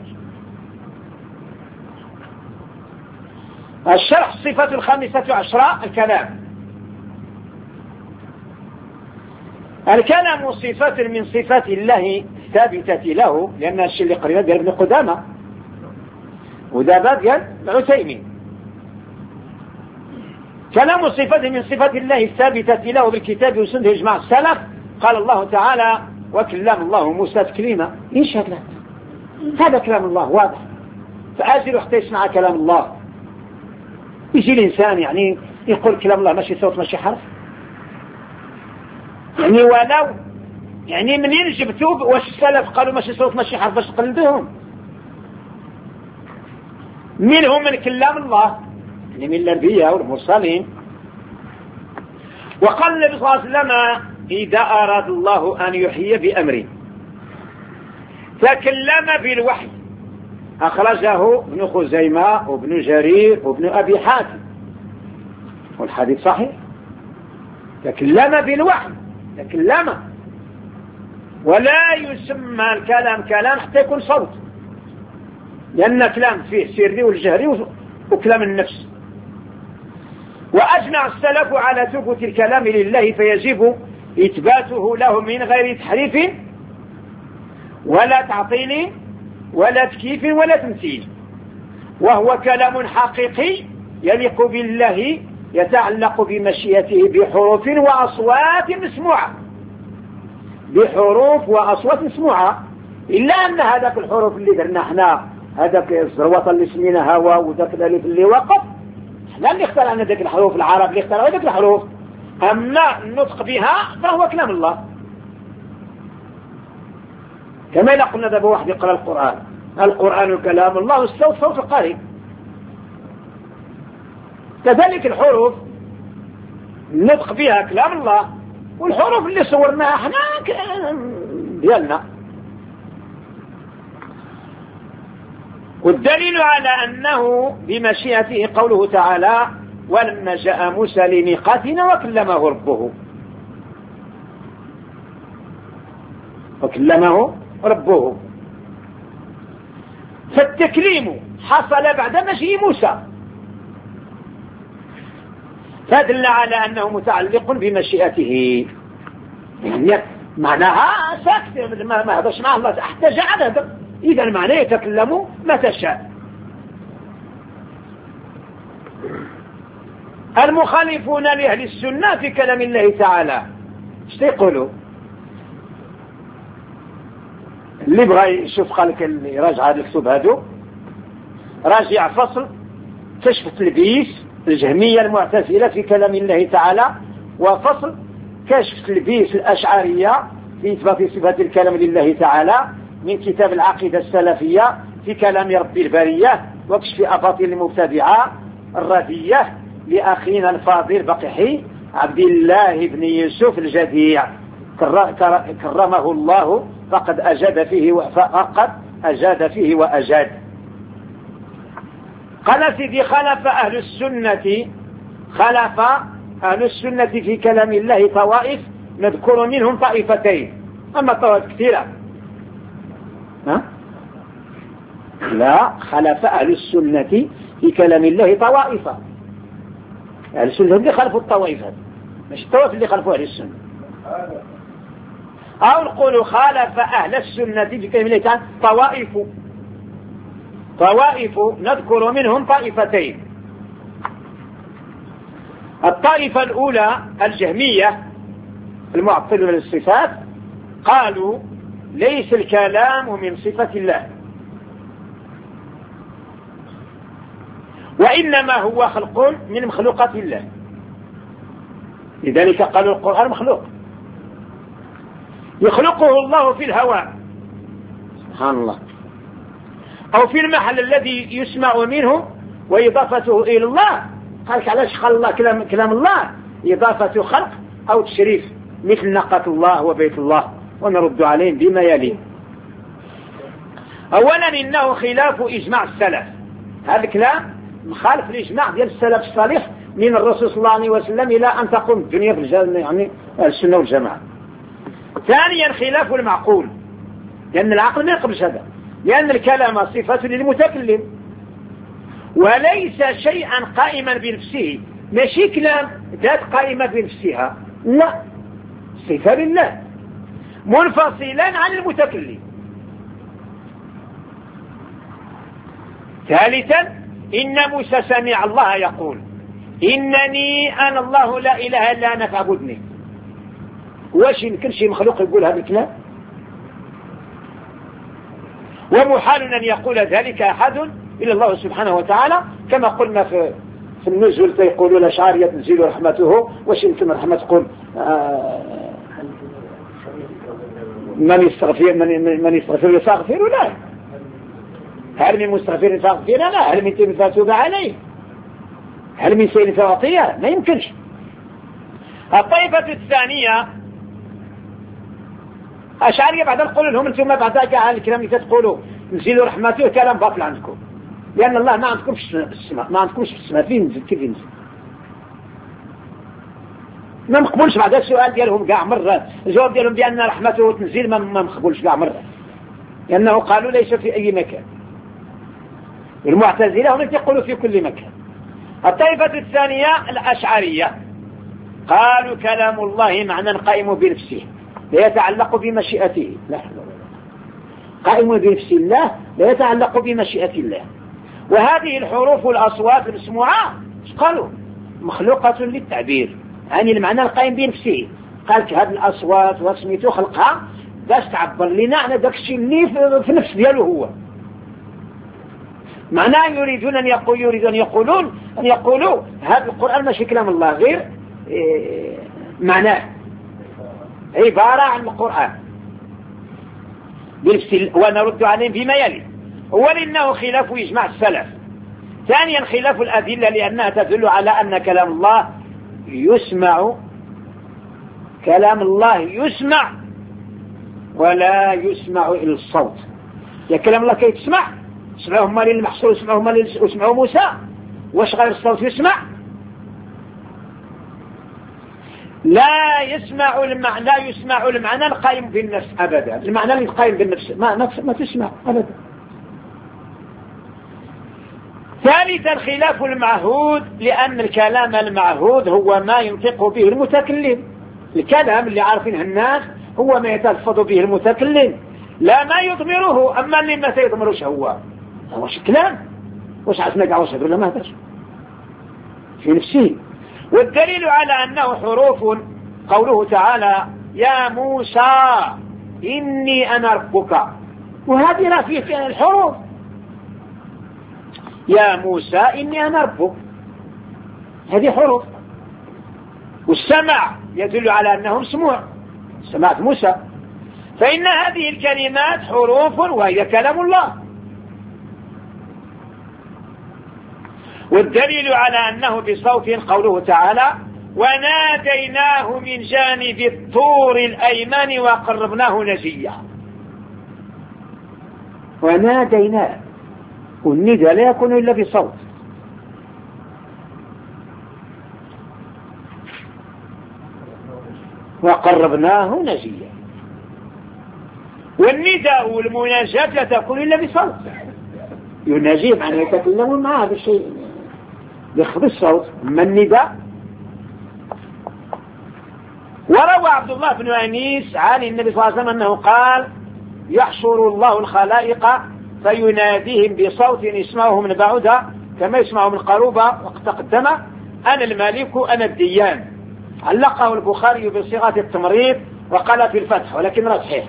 الشرح الصفة الخامسة عشرة الكلام. الكلام صفة من صفات الله ثابتة له لأن الشيء اللي قريبا ديال ابن قدامة ودابا ديال العثيمين. كلام صفة من صفات الله الثابتة له بالكتاب والسنة إجماع السلف. قال الله تعالى وكلم الله موسى تكليما. ايش هذا؟ هذا كلام الله واضح. فآجل حتى يسمع كلام الله. يجي الإنسان يعني يقول كلام الله ماشي صوت ماشي حرف يعني ولو يعني منين جبتوا واش السلف قالوا ماشي صوت ماشي حرف باش تقلدوهم؟ منهم من كلام الله يعني من الأنبياء والمرسلين. وقال النبي صلى الله عليه وسلم إذا أراد الله أن يحيي بأمره تكلم بالوحي. أخرجه ابن خزيمة وابن جرير وابن أبي حاتم والحديث صحيح. تكلم بالوحي تكلم ولا يسمى الكلام كلام حتى يكون صوت لأن كلام فيه سري والجهري وكلام النفس. وأجمع السلف على ثبوت الكلام لله فيجب إثباته له من غير تحريف ولا تعطيل ولا تكييف ولا تمثيل. وهو كلام حقيقي يليق بالله يتعلق بمشيئته بحروف وأصوات مسموعة، بحروف وأصوات مسموعة، إلا أن هذاك الحروف اللي درنا احنا، هذاك الزروطة اللي سمينا هوا وذاك الألف اللي وقف، احنا اللي اخترعنا ذاك الحروف، العرب اللي اخترعوا ذاك الحروف، أما النطق بها فهو كلام الله. كما إذا قلنا دابا واحد يقرأ القرآن، القرآن كلام الله والصوت صوت القارئ، كذلك الحروف النطق بها كلام الله، والحروف اللي صورناها احنا ديالنا. والدليل على أنه بمشيئته قوله تعالى: ولما جاء موسى لميقاتنا وكلمه ربه، وكلمه ربه، فالتكليم حصل بعد مجيء موسى، فدل على أنه متعلق بمشيئته، يعني معناها ساكت ما هذاش مع الله احتاج على هذا، إذا معناه يتكلم متى شاء. المخالفون لأهل السنة في كلام الله تعالى ايش يقولوا؟ اللي بغى يشوف خالك اللي يراجع هذا الكتب هذو، راجع فصل كشف التلبيس الجهمية المعتزلة في كلام الله تعالى، وفصل كشف تلبيس الأشعرية في إثبات صفات الكلام لله تعالى من كتاب العقيدة السلفية في كلام رب البرية، وكشف أباطيل المبتدعة الردية لأخينا الفاضل بقحي عبد الله بن يوسف الجديع كرمه الله، فقد أجاد فيه فقد أجاد فيه وأجاد. قال سيدي: خلف أهل السنة خلف أهل السنة في كلام الله طوائف نذكر منهم طائفتين. أما طوائف كثيرة، ها؟ لا، خلف أهل السنة في كلام الله طوائف. أهل السنة اللي خلفوا الطوائف، مش الطوائف اللي خلفوا أهل السنة. أو نقول خالف أهل السنة في كلام الله تعالى طوائف، طوائف نذكر منهم طائفتين. الطائفة الأولى الجهمية المعطلة للصفات، قالوا ليس الكلام من صفة الله، وإنما هو خلق من مخلوقات الله، لذلك قالوا القرآن مخلوق يخلقه الله في الهواء سبحان الله، أو في المحل الذي يسمع منه وإضافته إلى الله. قالك علاش خلق الله كلام, كلام الله إضافة خلق أو تشريف، مثل ناقة الله وبيت الله، ونرد عليهم بما يليه. أولا إنه خلاف إجماع السلف، هذا الكلام مخالف الإجماع ديال السلف الصالح من الرسول صلى الله عليه وسلم إلى أن تقوم الدنيا في الجنة، يعني السنة والجماعة. ثانيا خلاف المعقول، لأن العقل ما يقبلش هذا، لأن الكلام صفة للمتكلم وليس شيئا قائما بنفسه، ماشي كلام ذات قائمة بنفسها، لا، صفة لله منفصلا عن المتكلم. ثالثا إن موسى سمع الله يقول: إنني أنا الله لا إله إلا أنا فاعبدني. واش يمكن شي مخلوق يقول هذا الكلام؟ ومحال أن يقول ذلك أحد إلا الله سبحانه وتعالى، كما قلنا في في النزول فيقولون الأشعرية تنزل رحمته، واش يمكن رحمة تقول آه من يستغفر من, من يستغفر يستغفر لا، هل من مستغفر يستغفر لا، هل من تيب فتوب عليه، هل من سيء فأعطيه؟ ما يمكنش. الطائفة الثانية أشعرية بعد نقول لهم أنتم بعد ذلك على الكلام اللي تقولوا نزيلوا رحمته كلام باطل عندكم، لأن الله ما عندكمش في السماء، ما عندكمش في السماء، فين نزل كيف ينزل؟ ما نقبلش بعد السؤال ديالهم كاع مرة، الجواب ديالهم بأن رحمته تنزيل ما ما نقبلش كاع مرة، لأنه قالوا ليس في أي مكان. المعتزلة هم يقولوا في كل مكان. الطائفة الثانية الأشعرية قالوا كلام الله معنى قائم بنفسه لا يتعلق بمشيئته، لا قائم بنفس الله لا يتعلق بمشيئة الله، وهذه الحروف والأصوات المسموعة قالوا مخلوقة للتعبير، يعني المعنى القائم بنفسه. قالت هذه الأصوات وسميته خلقها باش تعبر لنا على داك الشيء اللي في نفس ديالو هو. معناه يريدون أن يقول يريدون أن يقولون أن يقولوا هذا القرآن ماشي كلام الله، غير إيه معناه عبارة عن القرآن بنفس. ونرد عليهم بما يلي: أولا إنه خلاف إجماع السلف. ثانيا خلاف الأدلة لأنها تدل على أن كلام الله يسمع، كلام الله يسمع ولا يسمع إلا الصوت. يا كلام الله كي تسمع سمعوه مالي المحصول سمعوه مالي وسمعوه موسى، واش غير الصوت يسمع؟ لا يسمع المعنى، لا يسمع المعنى القائم بالنفس أبدا. المعنى القائم بالنفس ما, ما تسمع أبدا. ثالثا خلاف المعهود، لأن الكلام المعهود هو ما ينطق به المتكلم. الكلام اللي عارفينه الناس هو ما يتلفظ به المتكلم لا ما يضمره. أما اللي ما سيضمرش هو واش كلام، واش عزنا قاع واش هذا ما هذاش في نفسه. والدليل على أنه حروف قوله تعالى: يا موسى إني أنا ربك، وهذه راه فيه الحروف. يا موسى إني أنا ربك، هذه حروف. والسمع يدل على أنه مسموع، سمعت موسى. فإن هذه الكلمات حروف وهي كلام الله. والدليل على أنه بصوت قوله تعالى: وناديناه من جانب الطور الأيمن وقربناه نجيا. وناديناه، والندى لا يكون إلا بصوت. وقربناه نجيا، والنداء والمناجاة لا تكون إلا بصوت. يناجيه معناه يتكلم معه بالشيء بخفض الصوت. أما النداء. وروى عبد الله بن أنيس عن النبي صلى الله عليه وسلم أنه قال: يحشر الله الخلائق فيناديهم بصوت يسمعه من بعودة كما يسمعه من قروبة. وقد تقدم: أنا الملك أنا الديان. علقه البخاري بصيغة التمريض وقال في الفتح، ولكن صحيح.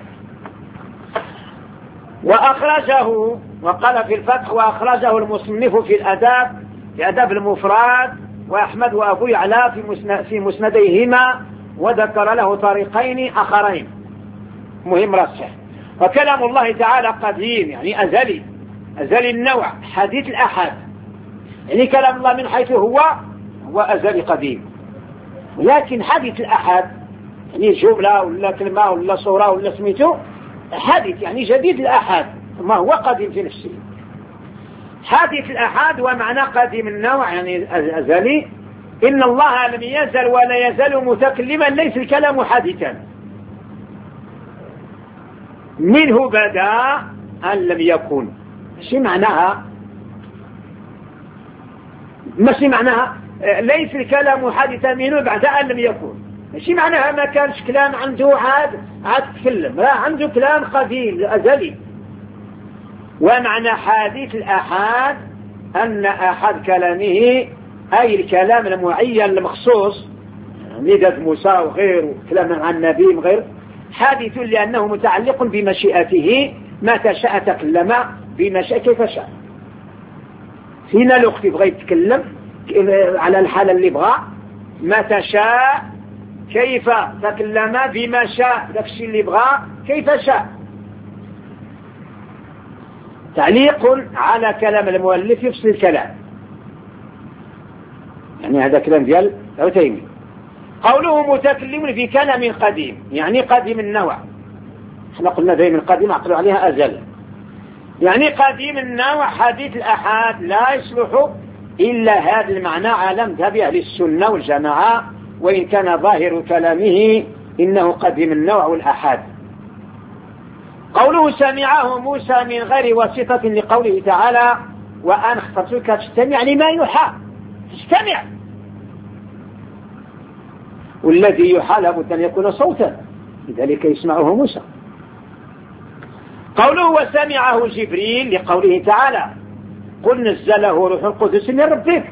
وأخرجه وقال في الفتح وأخرجه المصنف في الأداب في أداب المفرد، وأحمد وأبو يعلى في مسند في مسنديهما، وذكر له طريقين آخرين. مهم رصح. وكلام الله تعالى قديم، يعني أزلي، أزلي النوع، حديث الأحد. يعني كلام الله من حيث هو هو أزلي قديم. لكن حديث الأحد يعني جملة ولا كلمة ولا صورة ولا سميته حديث، يعني جديد الأحد، ما هو قديم في نفسه. حديث الأحد ومعنى قديم النوع يعني أزلي. إن الله لم يزل ولا يزال متكلما، ليس الكلام حادثا، منه بدا أن لم يكن. ماشي معناها ماشي معناها ليس الكلام حادثا منه بعد أن لم يكن. ماشي معناها ما كانش كلام عنده عاد عاد تكلم، لا، عنده كلام قديم أزلي. ومعنى حديث الأحاد أن أحد كلامه أي الكلام المعين المخصوص، ندى موسى وغيره، كلام عن النبي وغيره، حادث لأنه متعلق بمشيئته، متى شاء تكلم بما شاء كيف شاء. فينا لو اختي بغى يتكلم على الحالة اللي بغى، متى شاء كيف تكلم بما شاء، ذاك الشيء اللي بغى كيف شاء. تعليق على كلام المؤلف يفصل الكلام، يعني هذا كلام ديال عتيمي. قوله متكلم في كلام قديم، يعني قديم النوع. احنا قلنا دائما قديم عقلوا عليها أزل، يعني قديم النوع. حديث الأحاد لا يصلح إلا هذا المعنى على مذهب أهل السنة والجماعة، وإن كان ظاهر كلامه إنه قديم النوع والأحاد. قوله سمعه موسى من غير واسطة لقوله تعالى: وأن اخترتك تستمع لما يوحى. تستمع، والذي يوحى لابد أن يكون صوتا، لذلك يسمعه موسى. قوله وسمعه جبريل لقوله تعالى: قل نزله روح القدس من ربك.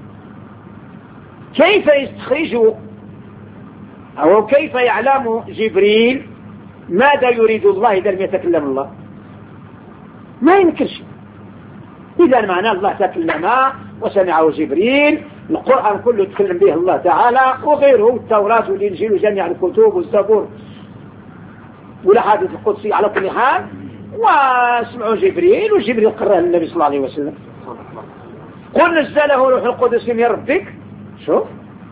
كيف يستخرج أو كيف يعلم جبريل ماذا يريد الله إذا لم يتكلم الله؟ ما يمكنش. إذا معنى الله تكلم وسمعه جبريل، القرآن كله تكلم به الله تعالى وغيره، التوراة والإنجيل وجميع الكتب والزبور والأحاديث القدسية على كل حال، وسمعوا جبريل وجبريل قرأ للنبي صلى الله عليه وسلم. قل نزله روح القدس من ربك. شوف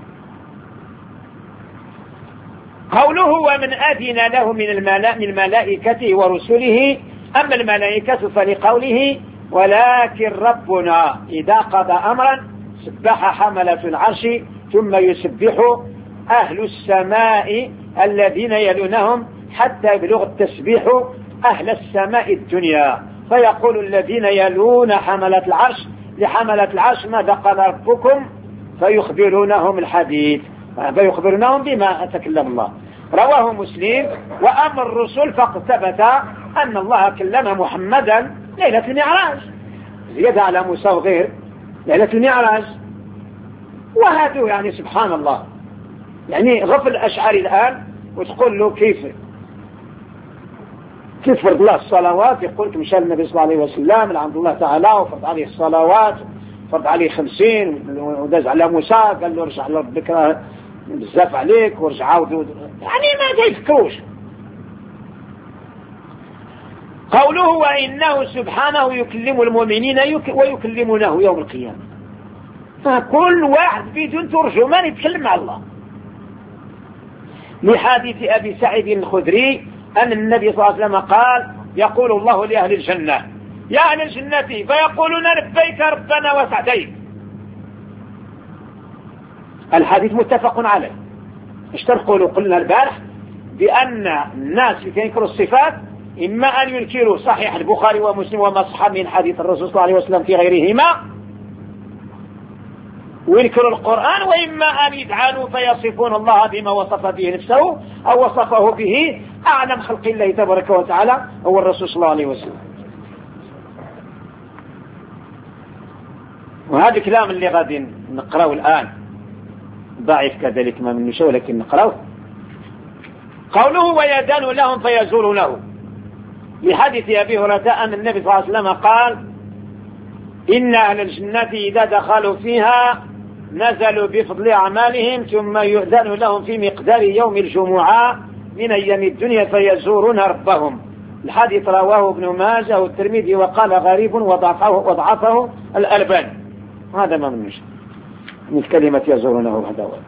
قوله ومن أذن له من الملائكة ورسله. أما الملائكة فلقوله ولكن ربنا إذا قضى أمرا سبح حملة العرش ثم يسبح أهل السماء الذين يلونهم حتى يبلغ التسبيح أهل السماء الدنيا، فيقول الذين يلون حملة العرش لحملة العرش ماذا قال ربكم، فيخبرونهم الحديث، فيخبرونهم بما تكلم الله. رواه مسلم. وأما الرسل فقد ثبت أن الله كلم محمدا ليلة المعراج، زيادة على موسى وغير ليلة المعراج. وهذا يعني سبحان الله، يعني غفل الأشعري الآن وتقول له كيف كيف فرض الله الصلوات، يقول لك مشى النبي صلى الله عليه وسلم عند الله تعالى وفرض عليه الصلوات، فرض عليه خمسين وداز على موسى قال له ارجع لربك بزاف عليك ورجع عاود، يعني ما يفكروش. قوله وإنه سبحانه يكلم المؤمنين ويكلمونه يوم القيامة، فكل واحد بدون ترجمان يتكلم مع الله. لحديث أبي سعيد الخدري أن النبي صلى الله عليه وسلم قال يقول الله لأهل الجنة يا أهل الجنة فيقولون لبيك ربنا وسعديك. الحديث متفق عليه. اشترقوا قلنا البارح بأن الناس في ينكروا الصفات إما أن ينكروا صحيح البخاري ومسلم وما صح من حديث الرسول صلى الله عليه وسلم في غيرهما وينكروا القرآن، وإما أن يدعانوا فيصفون الله بما وصف به نفسه أو وصفه به أعلم خلق الله تبارك وتعالى هو الرسول صلى الله عليه وسلم. وهذا الكلام اللي غادي نقرأه الآن ضعيف كذلك ما من شيء ولكن نقرأه. قوله ويدان لهم فيزورونه، لحديث أبي هريرة أن النبي صلى الله عليه وسلم قال إن أهل الجنة إذا دخلوا فيها نزلوا بفضل أعمالهم ثم يؤذن لهم في مقدار يوم الجمعة من أيام الدنيا فيزورون ربهم. الحديث رواه ابن ماجه والترمذي وقال غريب وضعفه, وضعفه الألباني. هذا ما من شيء من كلمة يزورونه هذا هو.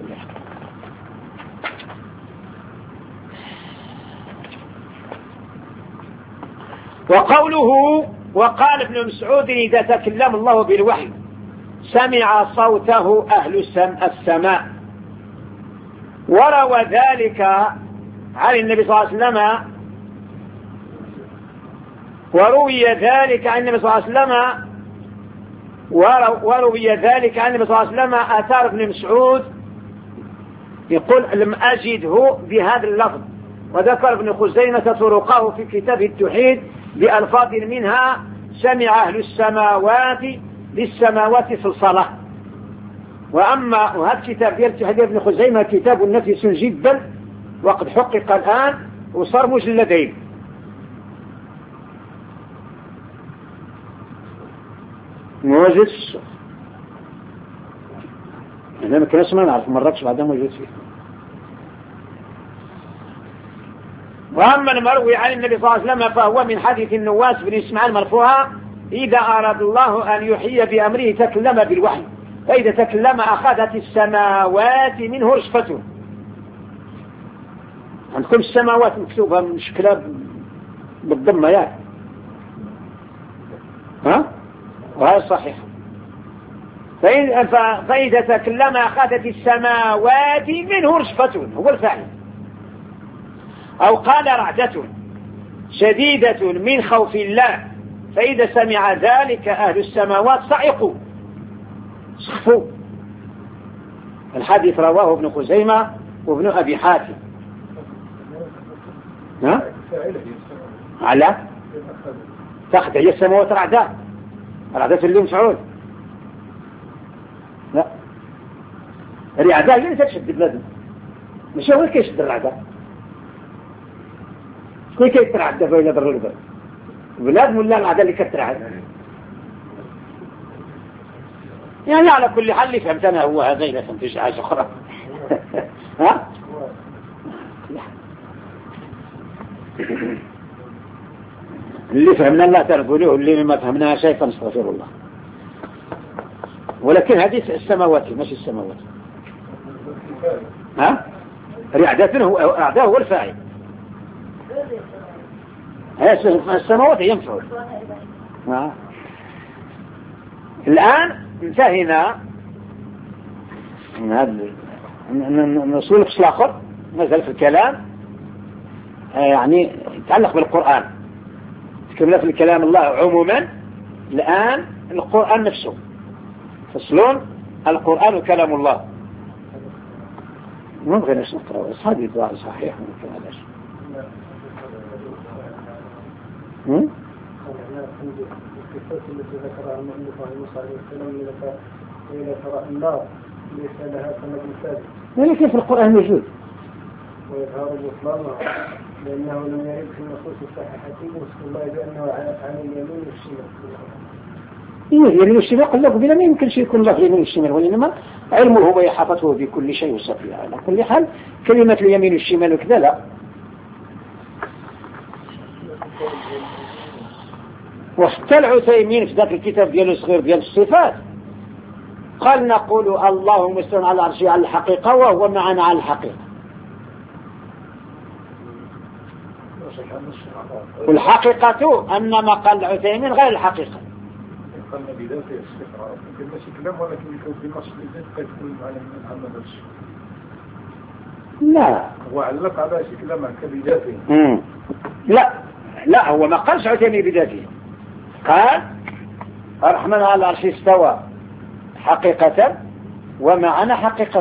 وقوله وقال ابن مسعود إذا تكلم الله بالوحي سمع صوته أهل السماء. وروى ذلك عن النبي صلى الله عليه وسلم وروي ذلك عن النبي صلى الله عليه وسلم وروي ذلك عن النبي صلى الله عليه وسلم آثار ابن مسعود يقول لم أجده بهذا اللفظ. وذكر ابن خزيمة طرقه في كتاب التوحيد بألفاظ منها سمع أهل السماوات للسماوات في الصلاة. وأما وهذا الكتاب ديال ابن خزيمة كتاب نفيس جدا وقد حقق الآن وصار مجلدين. موجود في السوق أنا ما كناش ما نعرف مرات بعدها موجود فيه. وأما المروي عن النبي صلى الله عليه وسلم فهو من حديث النواس بن إسماعيل مرفوعا إذا أراد الله أن يحيي بأمره تكلم بالوحي فإذا تكلم أخذت السماوات منه رشفته. عندكم السماوات مكتوبة من شكلها بالضمة يعني ها وهذا صحيح. فإذا تكلم أخذت السماوات منه رشفة هو الفاعل. أو قال رعدة شديدة من خوف الله فإذا سمع ذلك أهل السماوات صعقوا صخفوا. الحديث رواه ابن خزيمة وابن أبي حاتم. ها؟ على تخت هي السماوات رعدة العداء اللي مسعود لا العداء اللي تشد بلادنا مش هو كيشد العداء شكون كيترعى الدفع ولا بر البر بلاد ولا العداء اللي كترعى يعني على كل حال اللي فهمت انا هو هذا اذا فهمتش حاجه اخرى ها اللي فهمنا لا تقولوه اللي ما فهمناه شيء فنستغفر الله. ولكن هذه السماوات ماشي السماوات ها رعدة هو أعداء هو الفاعل السماوات هي مفعول. الآن انتهينا من هذا نصول فصل آخر نزل في الكلام يعني يتعلق بالقرآن. تكلمنا في الكلام الله عموما. الآن القرآن نفسه فصلون القرآن كلام الله. ما نبغي نقرأ بس هذه الدعاء صحيح ممكن هذا شيء. هم؟ القصة التي ذكرها المؤلف عن موسى عليه السلام إلى ترى النار ليس لها سند ثابت. ولكن في القرآن موجود. ويظهر بطلانها لأنه لم يرد في النصوص الصحيحة وصف الله بأنه عن اليمين والشمال. إيه اليمين والشمال قال لك بلا ما يمكن شيء يكون الله اليمين والشمال وإنما علمه وإحاطته بكل شيء وصفه. على كل حال كلمة اليمين والشمال وكذا لا. واحتى العثيمين في ذاك الكتاب ديال الصغير ديال الصفات قال نقول الله مستوى على العرش على الحقيقة وهو معنا على الحقيقة. والحقيقة أن ما قال العثيمين غير الحقيقة. قال بذاته الصفة يمكن ماشي كلام ولكن يكون في نص الإنسان قد يكون على من محمد الشيء. لا هو علق على شيء كلام كبذاته. لا لا هو ما قالش عثيمين بذاته. قال الرحمن على العرش استوى حقيقة ومعنا حقيقة.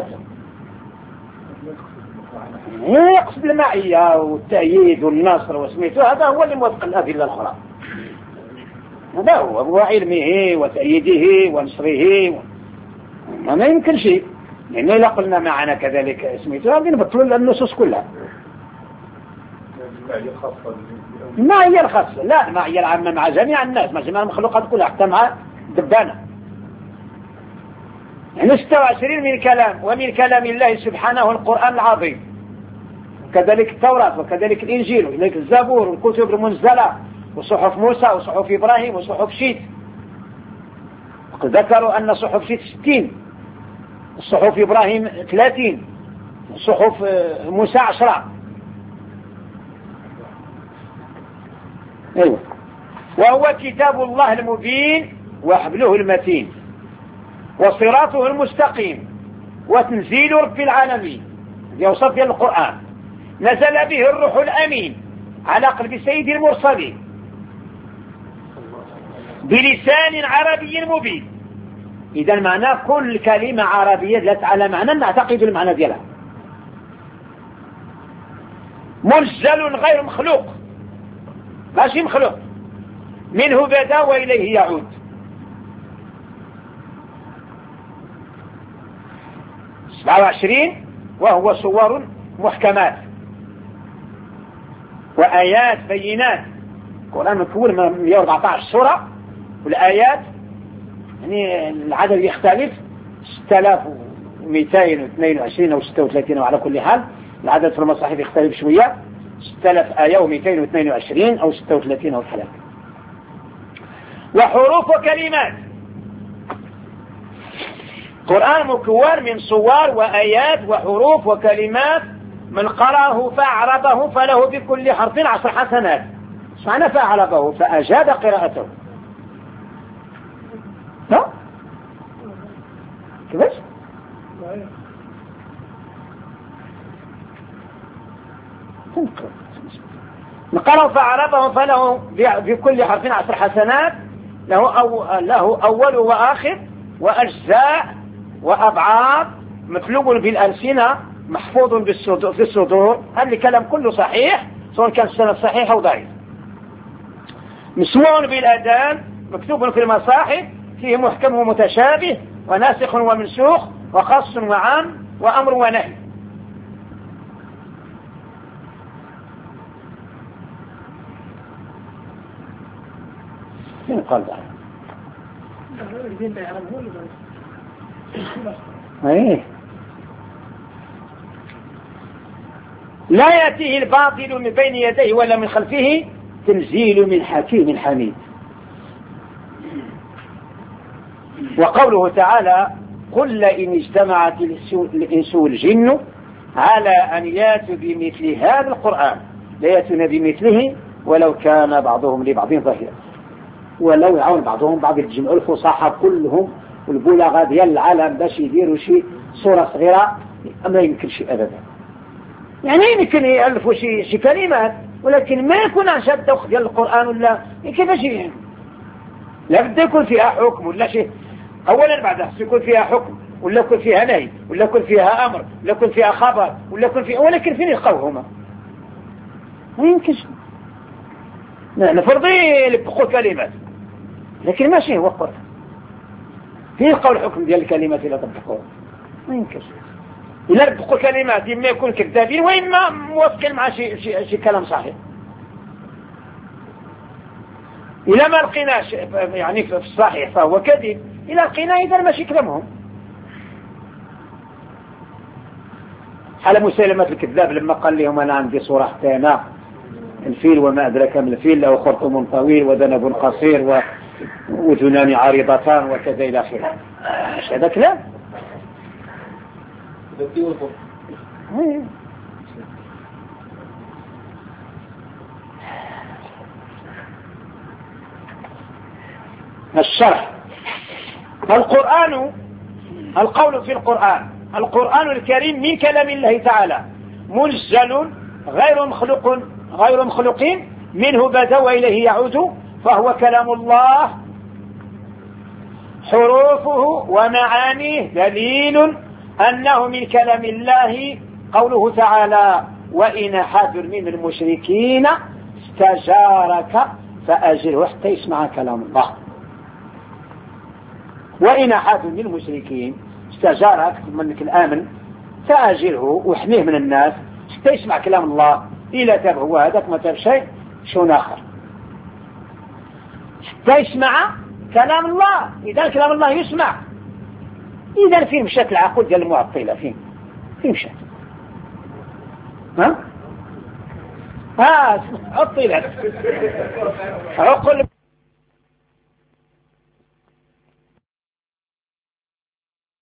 يقصد المعية والتأييد والنصر وسميته هذا هو اللي موافق الأدلة الأخرى. هذا هو هو علمه وتأييده ونصره و... ما يمكن شيء لأنه لا قلنا معنا كذلك اسميته هذه نبطل النصوص كلها. المعية الخاصة لا المعية العامة مع جميع الناس مع جميع المخلوقات كلها حتى مع دبانة. يعني ستة وعشرين من كلام ومن كلام الله سبحانه القرآن العظيم وكذلك التوراة وكذلك الإنجيل وكذلك الزبور والكتب المنزلة وصحف موسى وصحف إبراهيم وصحف شيت. وقد ذكروا أن صحف شيت ستين صحف إبراهيم ثلاثين صحف موسى عشرة. أيوة. وهو كتاب الله المبين وحبله المتين وصراطه المستقيم وتنزيل رب العالمين يوصف في القرآن نزل به الروح الأمين على قلب سيد المرسلين بلسان عربي مبين. إذا معنى كل كلمة عربية دلت على معنى نعتقد المعنى ديالها. منزل غير مخلوق ماشي مخلوق منه بدا وإليه يعود. سبعة وعشرين وهو صور محكمات وآيات بينات. القرآن مكون من مئة وأربعة عشر سورة والآيات يعني العدد يختلف ستة آلاف ومئتين واثنين وعشرين أو ستة وثلاثين وعلى كل حال العدد في المصاحف يختلف شوية ستة آلاف آية ومئتين واثنين وعشرين أو ستة وثلاثين أو ثلاثة. وحروف وكلمات. القرآن مكون من صور وآيات وحروف وكلمات من قرأه فأعربه فله بكل حرف عشر حسنات. معنى فأعربه فأجاد قراءته. ها؟ كيفاش؟ من قرأه فأعربه فله بكل حرف عشر حسنات له أو له أول وآخر وأجزاء وأبعاد مطلوب بالألسنة محفوظ بالصدور في الصدور. هذا الكلام كله صحيح سواء كان السند صحيح أو ضعيف. مسموع بالأذان مكتوب في المصاحف فيه محكم ومتشابه وناسخ ومنسوخ وخاص وعام وأمر ونهي. من قال ذلك؟ ايه لا يأتيه الباطل من بين يديه ولا من خلفه تنزيل من حكيم حميد. وقوله تعالى قل إن اجتمعت الإنس والجن على أن ياتوا بمثل هذا القرآن لا يأتون بمثله ولو كان بعضهم لبعض ظهيرا. ولو يعاون بعضهم بعض الجمع الفصحى كلهم والبلغاء ديال العالم باش يديروا شي صورة صغيرة ما يمكن شيء أبدا. يعني يمكن يألفوا شي, شي كلمات ولكن ما يكون عن شد دوخ ديال القرآن ولا كيفاش يعني لا بد يكون فيها حكم ولا شيء. أولا بعد يكون فيها حكم ولا يكون فيها نهي ولا يكون فيها أمر ولا يكون فيها خبر ولا يكون فيها ولكن فين يلقاوهما ما يمكنش. نفرضي يلبقوا كلمات لكن ماشي هو القرآن فيه قول الحكم ديال الكلمات إلا طبقوها ما يمكنش. إلا لبقوا كلمات إما يكون كذابين وإما موافقين مع شي, شي, شي كلام صحيح. إلا ما لقيناش يعني في الصحيح فهو كذب إلا لقينا إذا ماشي كلامهم. حال مسيلمة الكذاب لما قال لهم أنا عندي صورة حتى أنا الفيل وما أدرك من الفيل له خرطوم طويل وذنب قصير وأذنان عريضتان وكذا إلى آخره. مش هذا كلام؟ الشرح القرآن القول في القرآن القرآن الكريم من كلام الله تعالى منزل غير مخلوق غير مخلوق منه بدا وإليه يعود فهو كلام الله حروفه ومعانيه دليل أنه من كلام الله. قوله تعالى وإن أحد من المشركين استجارك فأجره حتى يسمع كلام الله. وإن أحد من المشركين استجارك منك الآمن فأجره واحميه من الناس حتى يسمع كلام الله. إلا تاب هو هذاك ما تاب شيء شون آخر حتى يسمع كلام الله. إذا كلام الله يسمع إذا فين مشات العقول ديال المعطلة فين فين مشات ها ها عطلت عقل